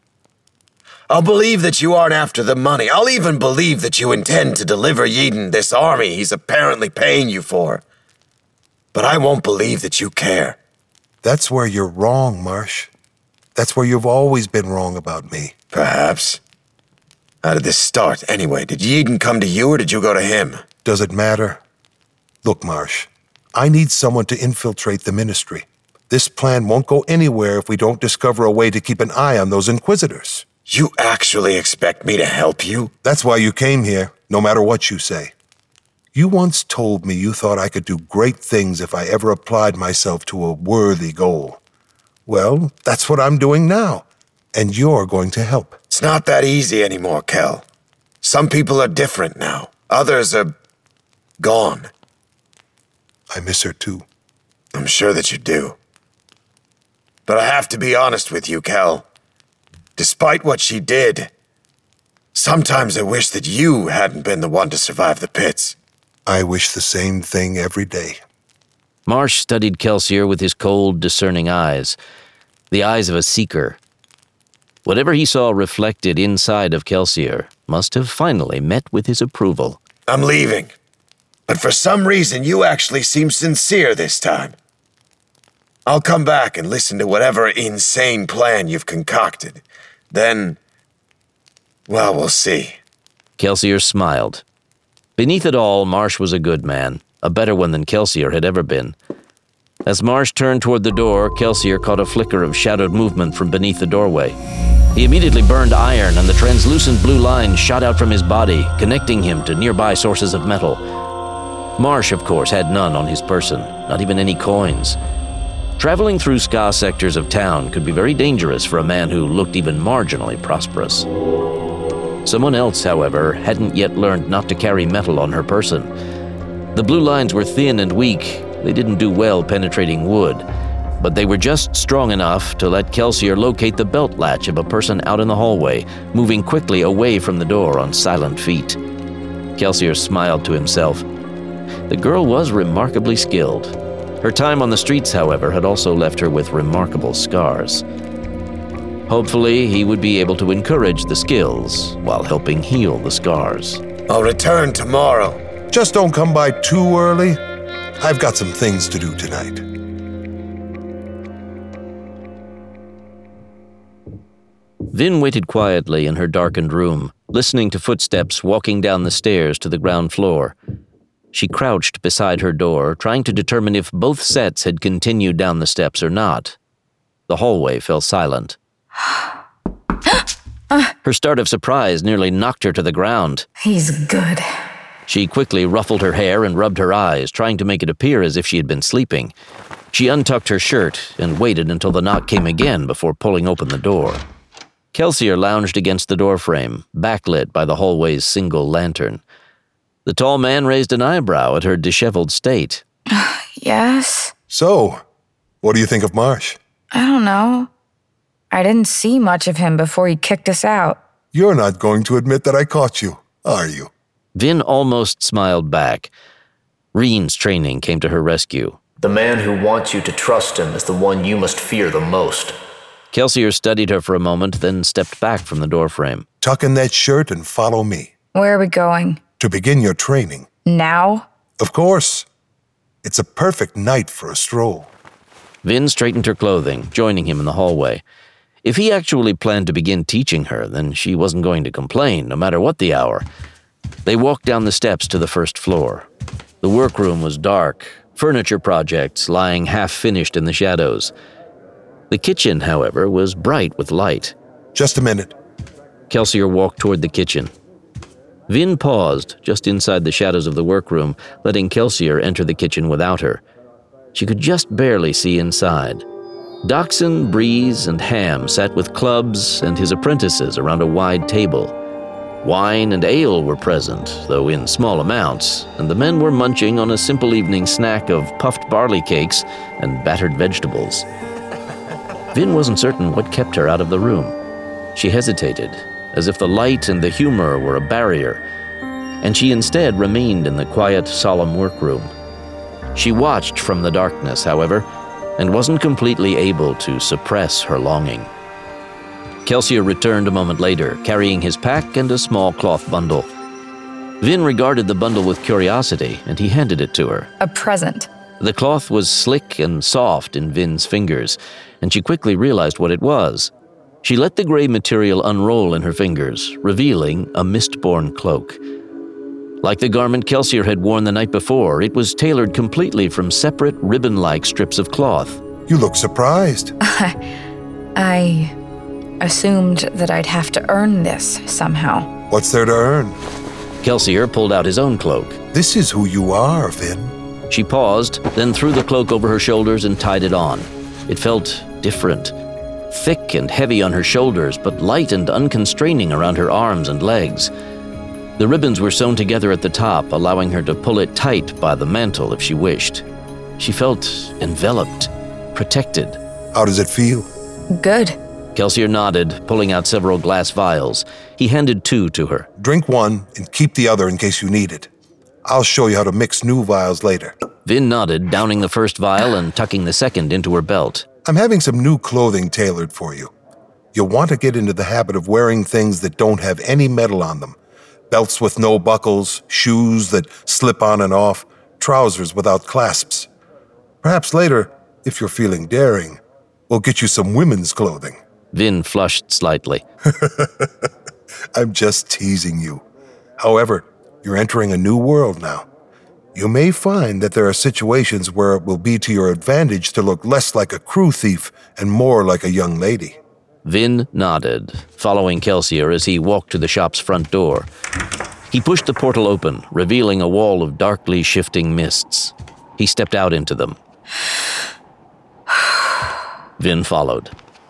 Speaker 10: I'll believe that you aren't after the money. I'll even believe that you intend to deliver Yeadon this army he's apparently paying you for. But I won't believe that you care.
Speaker 5: That's where you're wrong, Marsh. That's where you've always been wrong about me.
Speaker 10: Perhaps. How did this start, anyway? Did Yeadon come to you, or did you go to him?
Speaker 5: Does it matter? Look, Marsh, I need someone to infiltrate the Ministry. This plan won't go anywhere if we don't discover a way to keep an eye on those Inquisitors.
Speaker 10: You actually expect me to help you?
Speaker 5: That's why you came here, no matter what you say. You once told me you thought I could do great things if I ever applied myself to a worthy goal. Well, that's what I'm doing now, and you're going to help.
Speaker 10: It's not that easy anymore, Kel. Some people are different now. Others are gone.
Speaker 5: I miss her too.
Speaker 10: I'm sure that you do. But I have to be honest with you, Kel. Despite what she did, sometimes I wish that you hadn't been the one to survive the pits.
Speaker 5: I wish the same thing every day.
Speaker 1: Marsh studied Kelsier with his cold, discerning eyes, the eyes of a seeker. Whatever he saw reflected inside of Kelsier must have finally met with his approval.
Speaker 10: I'm leaving, but for some reason you actually seem sincere this time. I'll come back and listen to whatever insane plan you've concocted. Then, well, we'll see.
Speaker 1: Kelsier smiled. Beneath it all, Marsh was a good man, a better one than Kelsier had ever been. As Marsh turned toward the door, Kelsier caught a flicker of shadowed movement from beneath the doorway. He immediately burned iron, and the translucent blue line shot out from his body, connecting him to nearby sources of metal. Marsh, of course, had none on his person, not even any coins. Traveling through ska sectors of town could be very dangerous for a man who looked even marginally prosperous. Someone else, however, hadn't yet learned not to carry metal on her person. The blue lines were thin and weak. They didn't do well penetrating wood, but they were just strong enough to let Kelsier locate the belt latch of a person out in the hallway, moving quickly away from the door on silent feet. Kelsier smiled to himself. The girl was remarkably skilled. Her time on the streets, however, had also left her with remarkable scars. Hopefully, he would be able to encourage the skills while helping heal the scars.
Speaker 10: I'll return tomorrow.
Speaker 5: Just don't come by too early. I've got some things to do tonight.
Speaker 1: Vin waited quietly in her darkened room, listening to footsteps walking down the stairs to the ground floor. She crouched beside her door, trying to determine if both sets had continued down the steps or not. The hallway fell silent. Her start of surprise nearly knocked her to the ground.
Speaker 2: He's good.
Speaker 1: She quickly ruffled her hair and rubbed her eyes, trying to make it appear as if she had been sleeping. She untucked her shirt and waited until the knock came again before pulling open the door. Kelsier lounged against the doorframe, backlit by the hallway's single lantern. The tall man raised an eyebrow at her disheveled state.
Speaker 2: Yes?
Speaker 5: So, what do you think of Marsh?
Speaker 2: I don't know. I didn't see much of him before he kicked us out.
Speaker 5: You're not going to admit that I caught you, are you?
Speaker 1: Vin almost smiled back. Reen's training came to her rescue.
Speaker 11: The man who wants you to trust him is the one you must fear the most.
Speaker 1: Kelsier studied her for a moment, then stepped back from the doorframe.
Speaker 5: Tuck in that shirt and follow me.
Speaker 2: Where are we going?
Speaker 5: To begin your training.
Speaker 2: Now?
Speaker 5: Of course. It's a perfect night for a stroll.
Speaker 1: Vin straightened her clothing, joining him in the hallway. If he actually planned to begin teaching her, then she wasn't going to complain, no matter what the hour. They walked down the steps to the first floor. The workroom was dark, furniture projects lying half-finished in the shadows. The kitchen, however, was bright with light.
Speaker 5: Just a minute.
Speaker 1: Kelsier walked toward the kitchen. Vin paused just inside the shadows of the workroom, letting Kelsier enter the kitchen without her. She could just barely see inside. Dachshund, Breeze, and Ham sat with clubs and his apprentices around a wide table. Wine and ale were present, though in small amounts, and the men were munching on a simple evening snack of puffed barley cakes and battered vegetables. Vin wasn't certain what kept her out of the room. She hesitated, as if the light and the humor were a barrier, and she instead remained in the quiet, solemn workroom. She watched from the darkness, however, and wasn't completely able to suppress her longing. Kelsier returned a moment later, carrying his pack and a small cloth bundle. Vin regarded the bundle with curiosity, and he handed it to her.
Speaker 2: A present.
Speaker 1: The cloth was slick and soft in Vin's fingers, and she quickly realized what it was. She let the gray material unroll in her fingers, revealing a mistborn cloak. Like the garment Kelsier had worn the night before, it was tailored completely from separate ribbon-like strips of cloth.
Speaker 5: You look surprised.
Speaker 2: I assumed that I'd have to earn this somehow.
Speaker 5: What's there to earn?
Speaker 1: Kelsier pulled out his own cloak.
Speaker 5: This is who you are, Vin.
Speaker 1: She paused, then threw the cloak over her shoulders and tied it on. It felt different. Thick and heavy on her shoulders, but light and unconstraining around her arms and legs. The ribbons were sewn together at the top, allowing her to pull it tight by the mantle if she wished. She felt enveloped, protected.
Speaker 5: How does it feel?
Speaker 2: Good.
Speaker 1: Kelsier nodded, pulling out several glass vials. He handed 2 to her.
Speaker 5: Drink one and keep the other in case you need it. I'll show you how to mix new vials later.
Speaker 1: Vin nodded, downing the first vial and tucking the second into her belt.
Speaker 5: I'm having some new clothing tailored for you. You'll want to get into the habit of wearing things that don't have any metal on them. Belts with no buckles, shoes that slip on and off, trousers without clasps. Perhaps later, if you're feeling daring, we'll get you some women's clothing.
Speaker 1: Vin flushed slightly.
Speaker 5: I'm just teasing you. However, You're entering a new world now. You may find that there are situations where it will be to your advantage to look less like a crew thief and more like a young lady.
Speaker 1: Vin nodded, following Kelsier as he walked to the shop's front door. He pushed the portal open, revealing a wall of darkly shifting mists. He stepped out into them. Vin followed.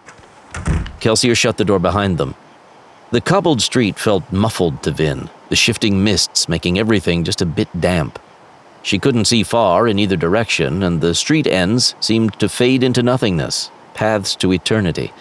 Speaker 1: Kelsier shut the door behind them. The cobbled street felt muffled to Vin, the shifting mists making everything just a bit damp. She couldn't see far in either direction, and the street ends seemed to fade into nothingness, paths to eternity.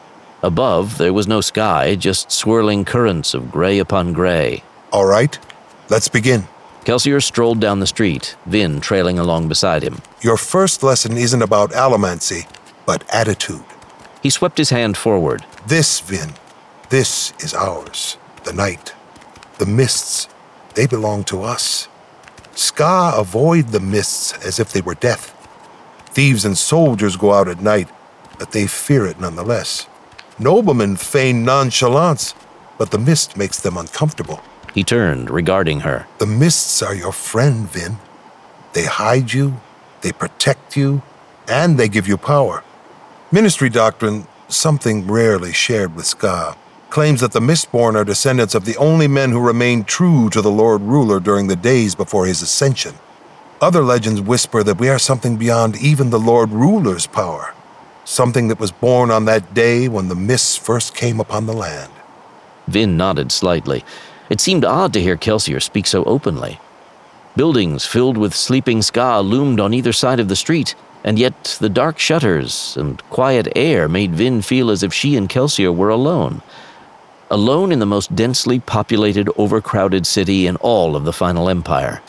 Speaker 1: Above, there was no sky, just swirling currents of gray upon gray.
Speaker 5: All right, let's begin.
Speaker 1: Kelsier strolled down the street, Vin trailing along beside him.
Speaker 5: Your first lesson isn't about allomancy, but attitude.
Speaker 1: He swept his hand forward.
Speaker 5: This, Vin, this is ours. The night. The mists, they belong to us. Ska avoid the mists as if they were death. Thieves and soldiers go out at night, but they fear it nonetheless. Noblemen feign nonchalance, but the mist makes them uncomfortable.
Speaker 1: He turned, regarding her.
Speaker 5: The mists are your friend, Vin. They hide you, they protect you, and they give you power. Ministry doctrine, something rarely shared with Ska, claims that the Mistborn are descendants of the only men who remained true to the Lord Ruler during the days before his ascension. Other legends whisper that we are something beyond even the Lord Ruler's power, something that was born on that day when the mists first came upon the land.
Speaker 1: Vin nodded slightly. It seemed odd to hear Kelsier speak so openly. Buildings filled with sleeping Ska loomed on either side of the street, and yet the dark shutters and quiet air made Vin feel as if she and Kelsier were alone. Alone in the most densely populated, overcrowded city in all of the Final Empire.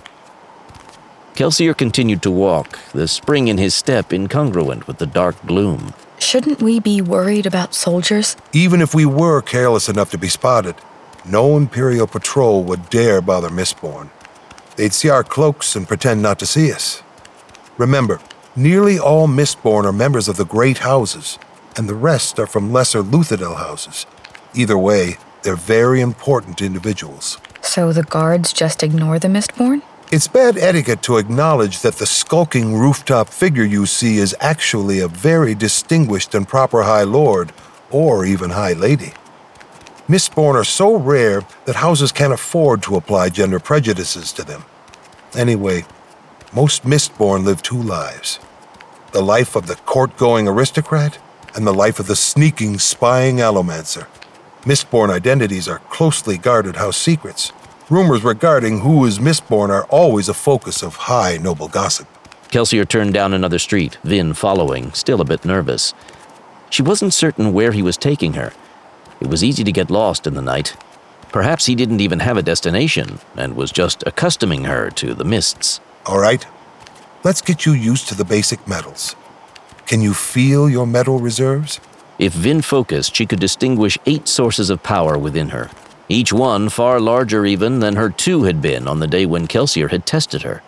Speaker 1: Kelsier continued to walk, the spring in his step incongruent with the dark gloom.
Speaker 2: Shouldn't we be worried about soldiers?
Speaker 5: Even if we were careless enough to be spotted, no Imperial patrol would dare bother Mistborn. They'd see our cloaks and pretend not to see us. Remember, nearly all Mistborn are members of the Great Houses, and the rest are from lesser Luthadel houses. Either way, they're very important individuals.
Speaker 2: So the guards just ignore the Mistborn?
Speaker 5: It's bad etiquette to acknowledge that the skulking rooftop figure you see is actually a very distinguished and proper High Lord, or even High Lady. Mistborn are so rare that houses can't afford to apply gender prejudices to them. Anyway, most Mistborn live two lives. The life of the court-going aristocrat and the life of the sneaking, spying allomancer. Mistborn identities are closely guarded house secrets. Rumors regarding who is Mistborn are always a focus of high noble gossip.
Speaker 1: Kelsier turned down another street, Vin following, still a bit nervous. She wasn't certain where he was taking her. It was easy to get lost in the night. Perhaps he didn't even have a destination and was just accustoming her to the mists.
Speaker 5: All right, let's get you used to the basic metals. Can you feel your metal reserves?
Speaker 1: If Vin focused, she could distinguish 8 sources of power within her, each one far larger even than her 2 had been on the day when Kelsier had tested her.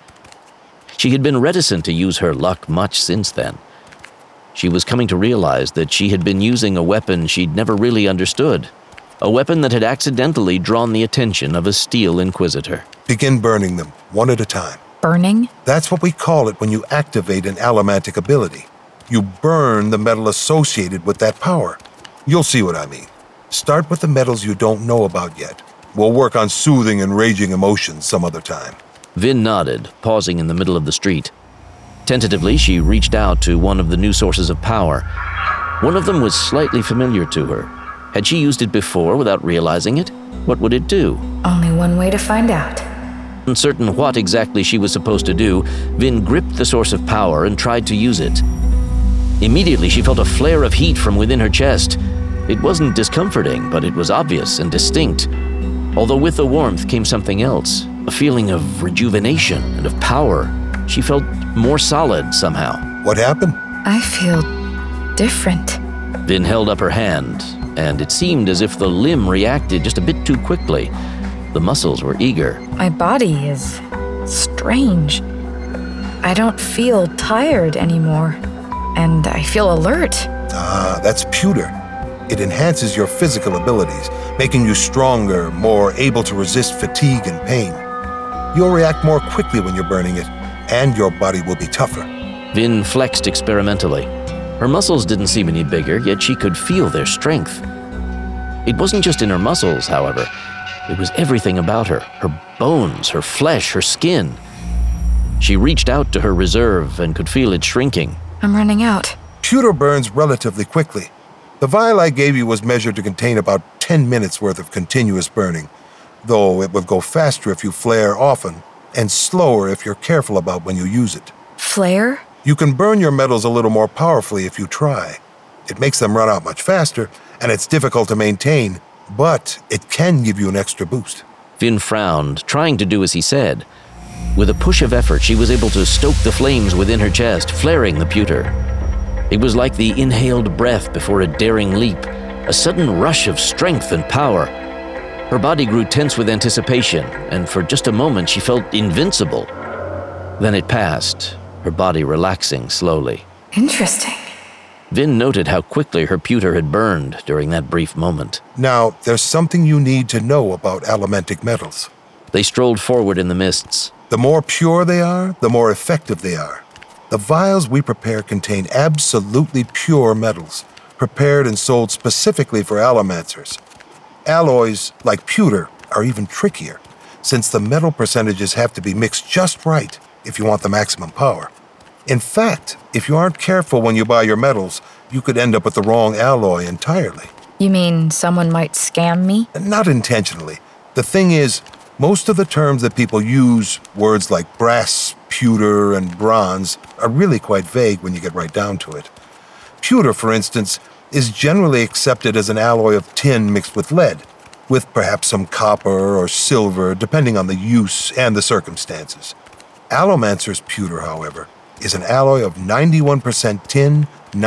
Speaker 1: She had been reticent to use her luck much since then. She was coming to realize that she had been using a weapon she'd never really understood, a weapon that had accidentally drawn the attention of a Steel Inquisitor.
Speaker 5: Begin burning them, one at a time.
Speaker 2: Burning?
Speaker 5: That's what we call it when you activate an allomantic ability. You burn the metal associated with that power. You'll see what I mean. Start with the metals you don't know about yet. We'll work on soothing and raging emotions some other time.
Speaker 1: Vin nodded, pausing in the middle of the street. Tentatively, she reached out to one of the new sources of power. One of them was slightly familiar to her. Had she used it before without realizing it? What would it do?
Speaker 2: Only one way to find out.
Speaker 1: Uncertain what exactly she was supposed to do, Vin gripped the source of power and tried to use it. Immediately, she felt a flare of heat from within her chest. It wasn't discomforting, but it was obvious and distinct. Although with the warmth came something else, a feeling of rejuvenation and of power. She felt more solid somehow.
Speaker 5: What happened?
Speaker 2: I feel different.
Speaker 1: Vin held up her hand, and it seemed as if the limb reacted just a bit too quickly. The muscles were eager.
Speaker 2: My body is strange. I don't feel tired anymore, and I feel alert.
Speaker 5: That's pewter. It enhances your physical abilities, making you stronger, more able to resist fatigue and pain. You'll react more quickly when you're burning it, and your body will be tougher.
Speaker 1: Vin flexed experimentally. Her muscles didn't seem any bigger, yet she could feel their strength. It wasn't just in her muscles, however. It was everything about her, her bones, her flesh, her skin. She reached out to her reserve and could feel it shrinking.
Speaker 2: I'm running out.
Speaker 5: Pewter burns relatively quickly. The vial I gave you was measured to contain about 10 minutes worth of continuous burning, though it would go faster if you flare often and slower if you're careful about when you use it.
Speaker 2: Flare?
Speaker 5: You can burn your metals a little more powerfully if you try. It makes them run out much faster, and it's difficult to maintain, but it can give you an extra boost.
Speaker 1: Vin frowned, trying to do as he said. With a push of effort, she was able to stoke the flames within her chest, flaring the pewter. It was like the inhaled breath before a daring leap, a sudden rush of strength and power. Her body grew tense with anticipation, and for just a moment she felt invincible. Then it passed, her body relaxing slowly.
Speaker 2: Interesting.
Speaker 1: Vin noted how quickly her pewter had burned during that brief moment.
Speaker 5: Now, there's something you need to know about elementic metals.
Speaker 1: They strolled forward in the mists.
Speaker 5: The more pure they are, the more effective they are. The vials we prepare contain absolutely pure metals, prepared and sold specifically for allomancers. Alloys, like pewter, are even trickier, since the metal percentages have to be mixed just right if you want the maximum power. In fact, if you aren't careful when you buy your metals, you could end up with the wrong alloy entirely.
Speaker 2: You mean someone might scam me?
Speaker 5: Not intentionally. The thing is, most of the terms that people use, words like brass, pewter, and bronze, are really quite vague when you get right down to it. Pewter, for instance, is generally accepted as an alloy of tin mixed with lead, with perhaps some copper or silver, depending on the use and the circumstances. Allomancer's pewter, however, is an alloy of 91% tin,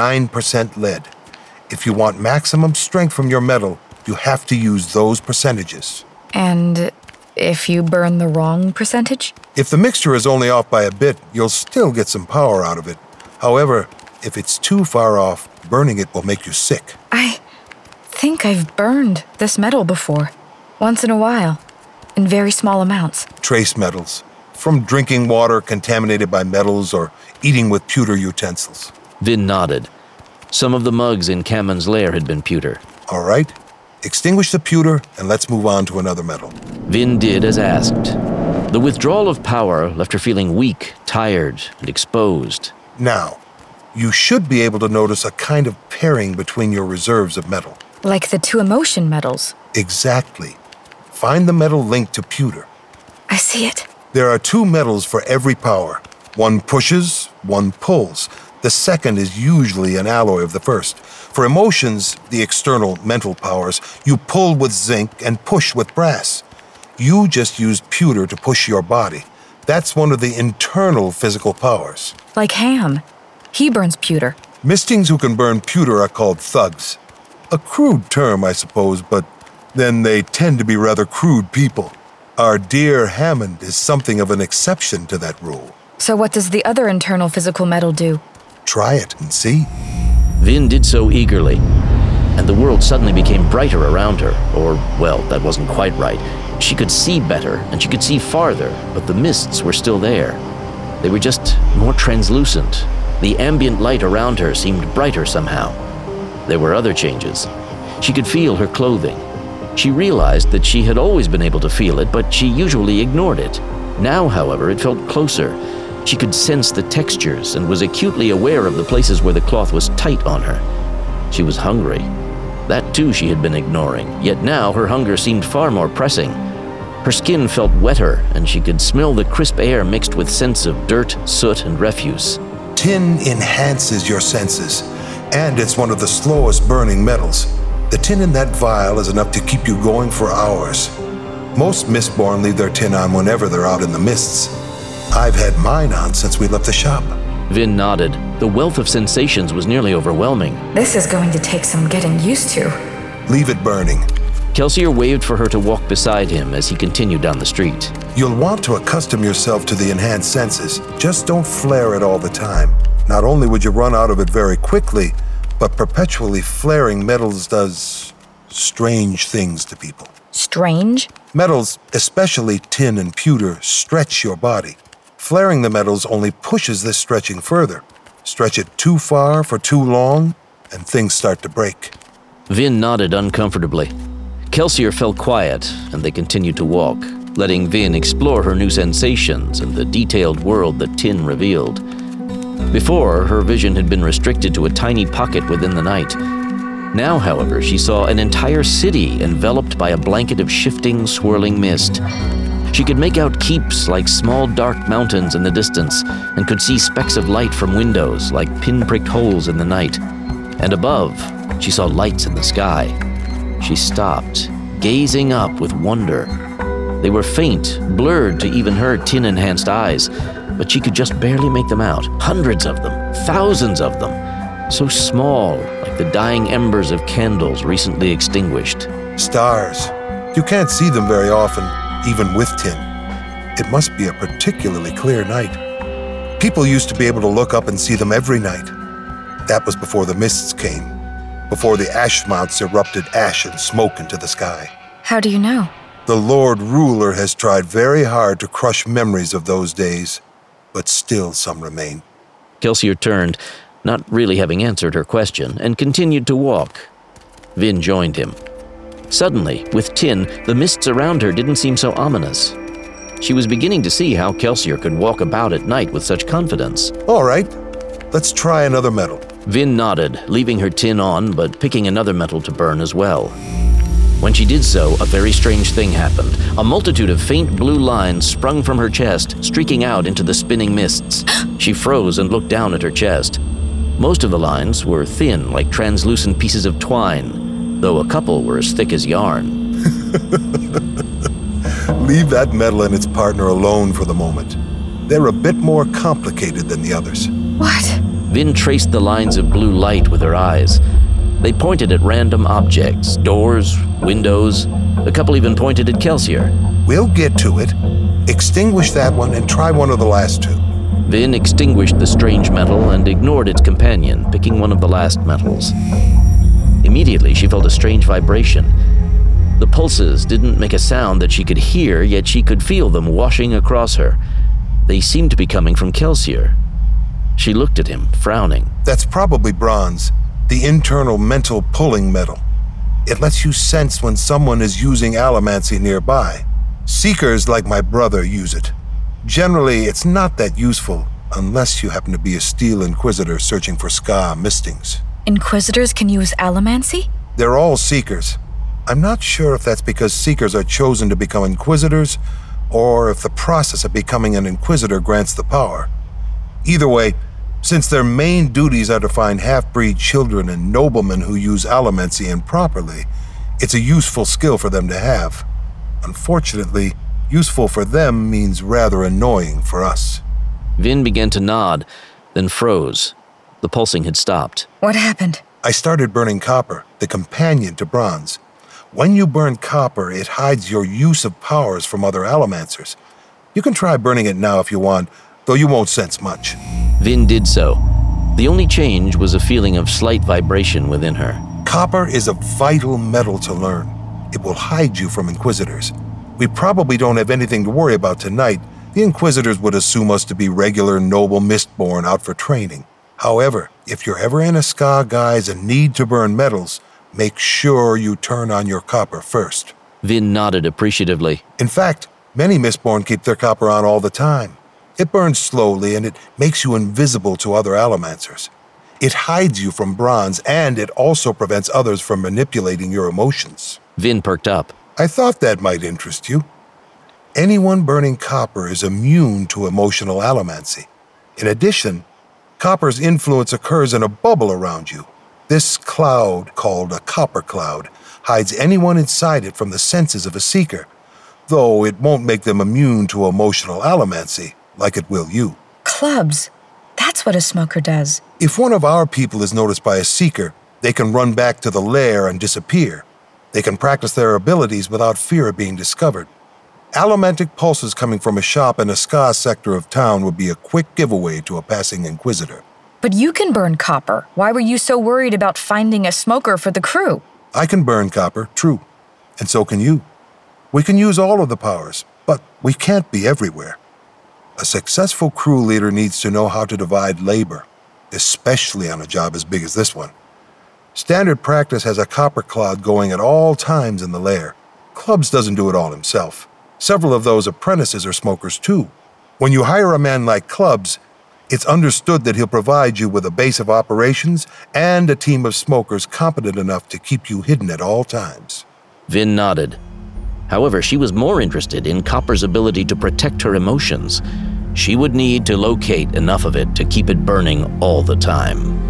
Speaker 5: 9% lead. If you want maximum strength from your metal, you have to use those percentages.
Speaker 2: And if you burn the wrong percentage?
Speaker 5: If the mixture is only off by a bit, you'll still get some power out of it. However, if it's too far off, burning it will make you sick.
Speaker 2: I think I've burned this metal before. Once in a while. In very small amounts.
Speaker 5: Trace metals. From drinking water contaminated by metals or eating with pewter utensils.
Speaker 1: Vin nodded. Some of the mugs in Kammon's lair had been pewter.
Speaker 5: All right. Extinguish the pewter and let's move on to another metal.
Speaker 1: Vin did as asked. The withdrawal of power left her feeling weak, tired, and exposed.
Speaker 5: Now, you should be able to notice a kind of pairing between your reserves of metal.
Speaker 2: Like the two emotion metals.
Speaker 5: Exactly. Find the metal linked to pewter.
Speaker 2: I see it.
Speaker 5: There are two metals for every power. One pushes, one pulls. The second is usually an alloy of the first. For emotions, the external mental powers, you pull with zinc and push with brass. You just use pewter to push your body. That's one of the internal physical powers.
Speaker 2: Like Ham. He burns pewter.
Speaker 5: Mistings who can burn pewter are called thugs. A crude term, I suppose, but then they tend to be rather crude people. Our dear Hammond is something of an exception to that rule.
Speaker 2: So what does the other internal physical metal do?
Speaker 5: Try it and see.
Speaker 1: Vin did so eagerly, and the world suddenly became brighter around her. Or, well, that wasn't quite right. She could see better, and she could see farther, but the mists were still there. They were just more translucent. The ambient light around her seemed brighter somehow. There were other changes. She could feel her clothing. She realized that she had always been able to feel it, but she usually ignored it. Now, however, it felt closer. She could sense the textures and was acutely aware of the places where the cloth was tight on her. She was hungry. That too she had been ignoring, yet now her hunger seemed far more pressing. Her skin felt wetter, and she could smell the crisp air mixed with scents of dirt, soot, and refuse.
Speaker 5: Tin enhances your senses, and it's one of the slowest burning metals. The tin in that vial is enough to keep you going for hours. Most Mistborn leave their tin on whenever they're out in the mists. I've had mine on since we left the shop.
Speaker 1: Vin nodded. The wealth of sensations was nearly overwhelming.
Speaker 2: This is going to take some getting used to.
Speaker 5: Leave it burning.
Speaker 1: Kelsier waved for her to walk beside him as he continued down the street.
Speaker 5: You'll want to accustom yourself to the enhanced senses. Just don't flare it all the time. Not only would you run out of it very quickly, but perpetually flaring metals does strange things to people.
Speaker 2: Strange?
Speaker 5: Metals, especially tin and pewter, stretch your body. Flaring the metals only pushes this stretching further. Stretch it too far for too long, and things start to break.
Speaker 1: Vin nodded uncomfortably. Kelsier fell quiet, and they continued to walk, letting Vin explore her new sensations and the detailed world that tin revealed. Before, her vision had been restricted to a tiny pocket within the night. Now, however, she saw an entire city enveloped by a blanket of shifting, swirling mist. She could make out keeps like small dark mountains in the distance, and could see specks of light from windows like pin-pricked holes in the night. And above, she saw lights in the sky. She stopped, gazing up with wonder. They were faint, blurred to even her tin-enhanced eyes, but she could just barely make them out. Hundreds of them, thousands of them, so small, like the dying embers of candles recently extinguished.
Speaker 5: Stars. You can't see them very often, even with tin. It must be a particularly clear night. People used to be able to look up and see them every night. That was before the mists came, before the ash mounts erupted ash and smoke into the sky.
Speaker 2: How do you know?
Speaker 5: The Lord Ruler has tried very hard to crush memories of those days, but still some remain.
Speaker 1: Kelsier turned, not really having answered her question, and continued to walk. Vin joined him. Suddenly, with Tin, the mists around her didn't seem so ominous. She was beginning to see how Kelsier could walk about at night with such confidence.
Speaker 5: All right, let's try another metal.
Speaker 1: Vin nodded, leaving her tin on, but picking another metal to burn as well. When she did so, a very strange thing happened. A multitude of faint blue lines sprung from her chest, streaking out into the spinning mists. She froze and looked down at her chest. Most of the lines were thin, like translucent pieces of twine, though a couple were as thick as yarn.
Speaker 5: Leave that metal and its partner alone for the moment. They're a bit more complicated than the others.
Speaker 2: What?
Speaker 1: Vin traced the lines of blue light with her eyes. They pointed at random objects, doors, windows. A couple even pointed at Kelsier.
Speaker 5: We'll get to it. Extinguish that one and try one of the last two.
Speaker 1: Vin extinguished the strange metal and ignored its companion, picking one of the last metals. Immediately, she felt a strange vibration. The pulses didn't make a sound that she could hear, yet she could feel them washing across her. They seemed to be coming from Kelsier. She looked at him, frowning.
Speaker 5: That's probably bronze, the internal mental pulling metal. It lets you sense when someone is using allomancy nearby. Seekers like my brother use it. Generally, it's not that useful unless you happen to be a Steel Inquisitor searching for Ska mistings.
Speaker 2: Inquisitors can use allomancy?
Speaker 5: They're all Seekers. I'm not sure if that's because Seekers are chosen to become Inquisitors, or if the process of becoming an Inquisitor grants the power. Either way, since their main duties are to find half-breed children and noblemen who use allomancy improperly, it's a useful skill for them to have. Unfortunately, useful for them means rather annoying for us.
Speaker 1: Vin began to nod, then froze. The pulsing had stopped.
Speaker 2: What happened?
Speaker 5: I started burning copper, the companion to bronze. When you burn copper, it hides your use of powers from other allomancers. You can try burning it now if you want, though you won't sense much.
Speaker 1: Vin did so. The only change was a feeling of slight vibration within her.
Speaker 5: Copper is a vital metal to learn. It will hide you from Inquisitors. We probably don't have anything to worry about tonight. The Inquisitors would assume us to be regular noble Mistborn out for training. However, if you're ever in a Ska guise and need to burn metals, make sure you turn on your copper first.
Speaker 1: Vin nodded appreciatively.
Speaker 5: In fact, many Mistborn keep their copper on all the time. It burns slowly and it makes you invisible to other allomancers. It hides you from bronze and it also prevents others from manipulating your emotions.
Speaker 1: Vin perked up.
Speaker 5: I thought that might interest you. Anyone burning copper is immune to emotional allomancy. In addition, copper's influence occurs in a bubble around you. This cloud, called a copper cloud, hides anyone inside it from the senses of a seeker, though it won't make them immune to emotional allomancy, like it will you.
Speaker 2: Clubs. That's what a smoker does.
Speaker 5: If one of our people is noticed by a seeker, they can run back to the lair and disappear. They can practice their abilities without fear of being discovered. Allomantic pulses coming from a shop in a Ska sector of town would be a quick giveaway to a passing Inquisitor.
Speaker 2: But you can burn copper. Why were you so worried about finding a smoker for the crew?
Speaker 5: I can burn copper, true. And so can you. We can use all of the powers, but we can't be everywhere. A successful crew leader needs to know how to divide labor, especially on a job as big as this one. Standard practice has a copper cloud going at all times in the lair. Clubs doesn't do it all himself. Several of those apprentices are smokers too. When you hire a man like Clubs, it's understood that he'll provide you with a base of operations and a team of smokers competent enough to keep you hidden at all times.
Speaker 1: Vin nodded. However, she was more interested in Copper's ability to protect her emotions. She would need to locate enough of it to keep it burning all the time.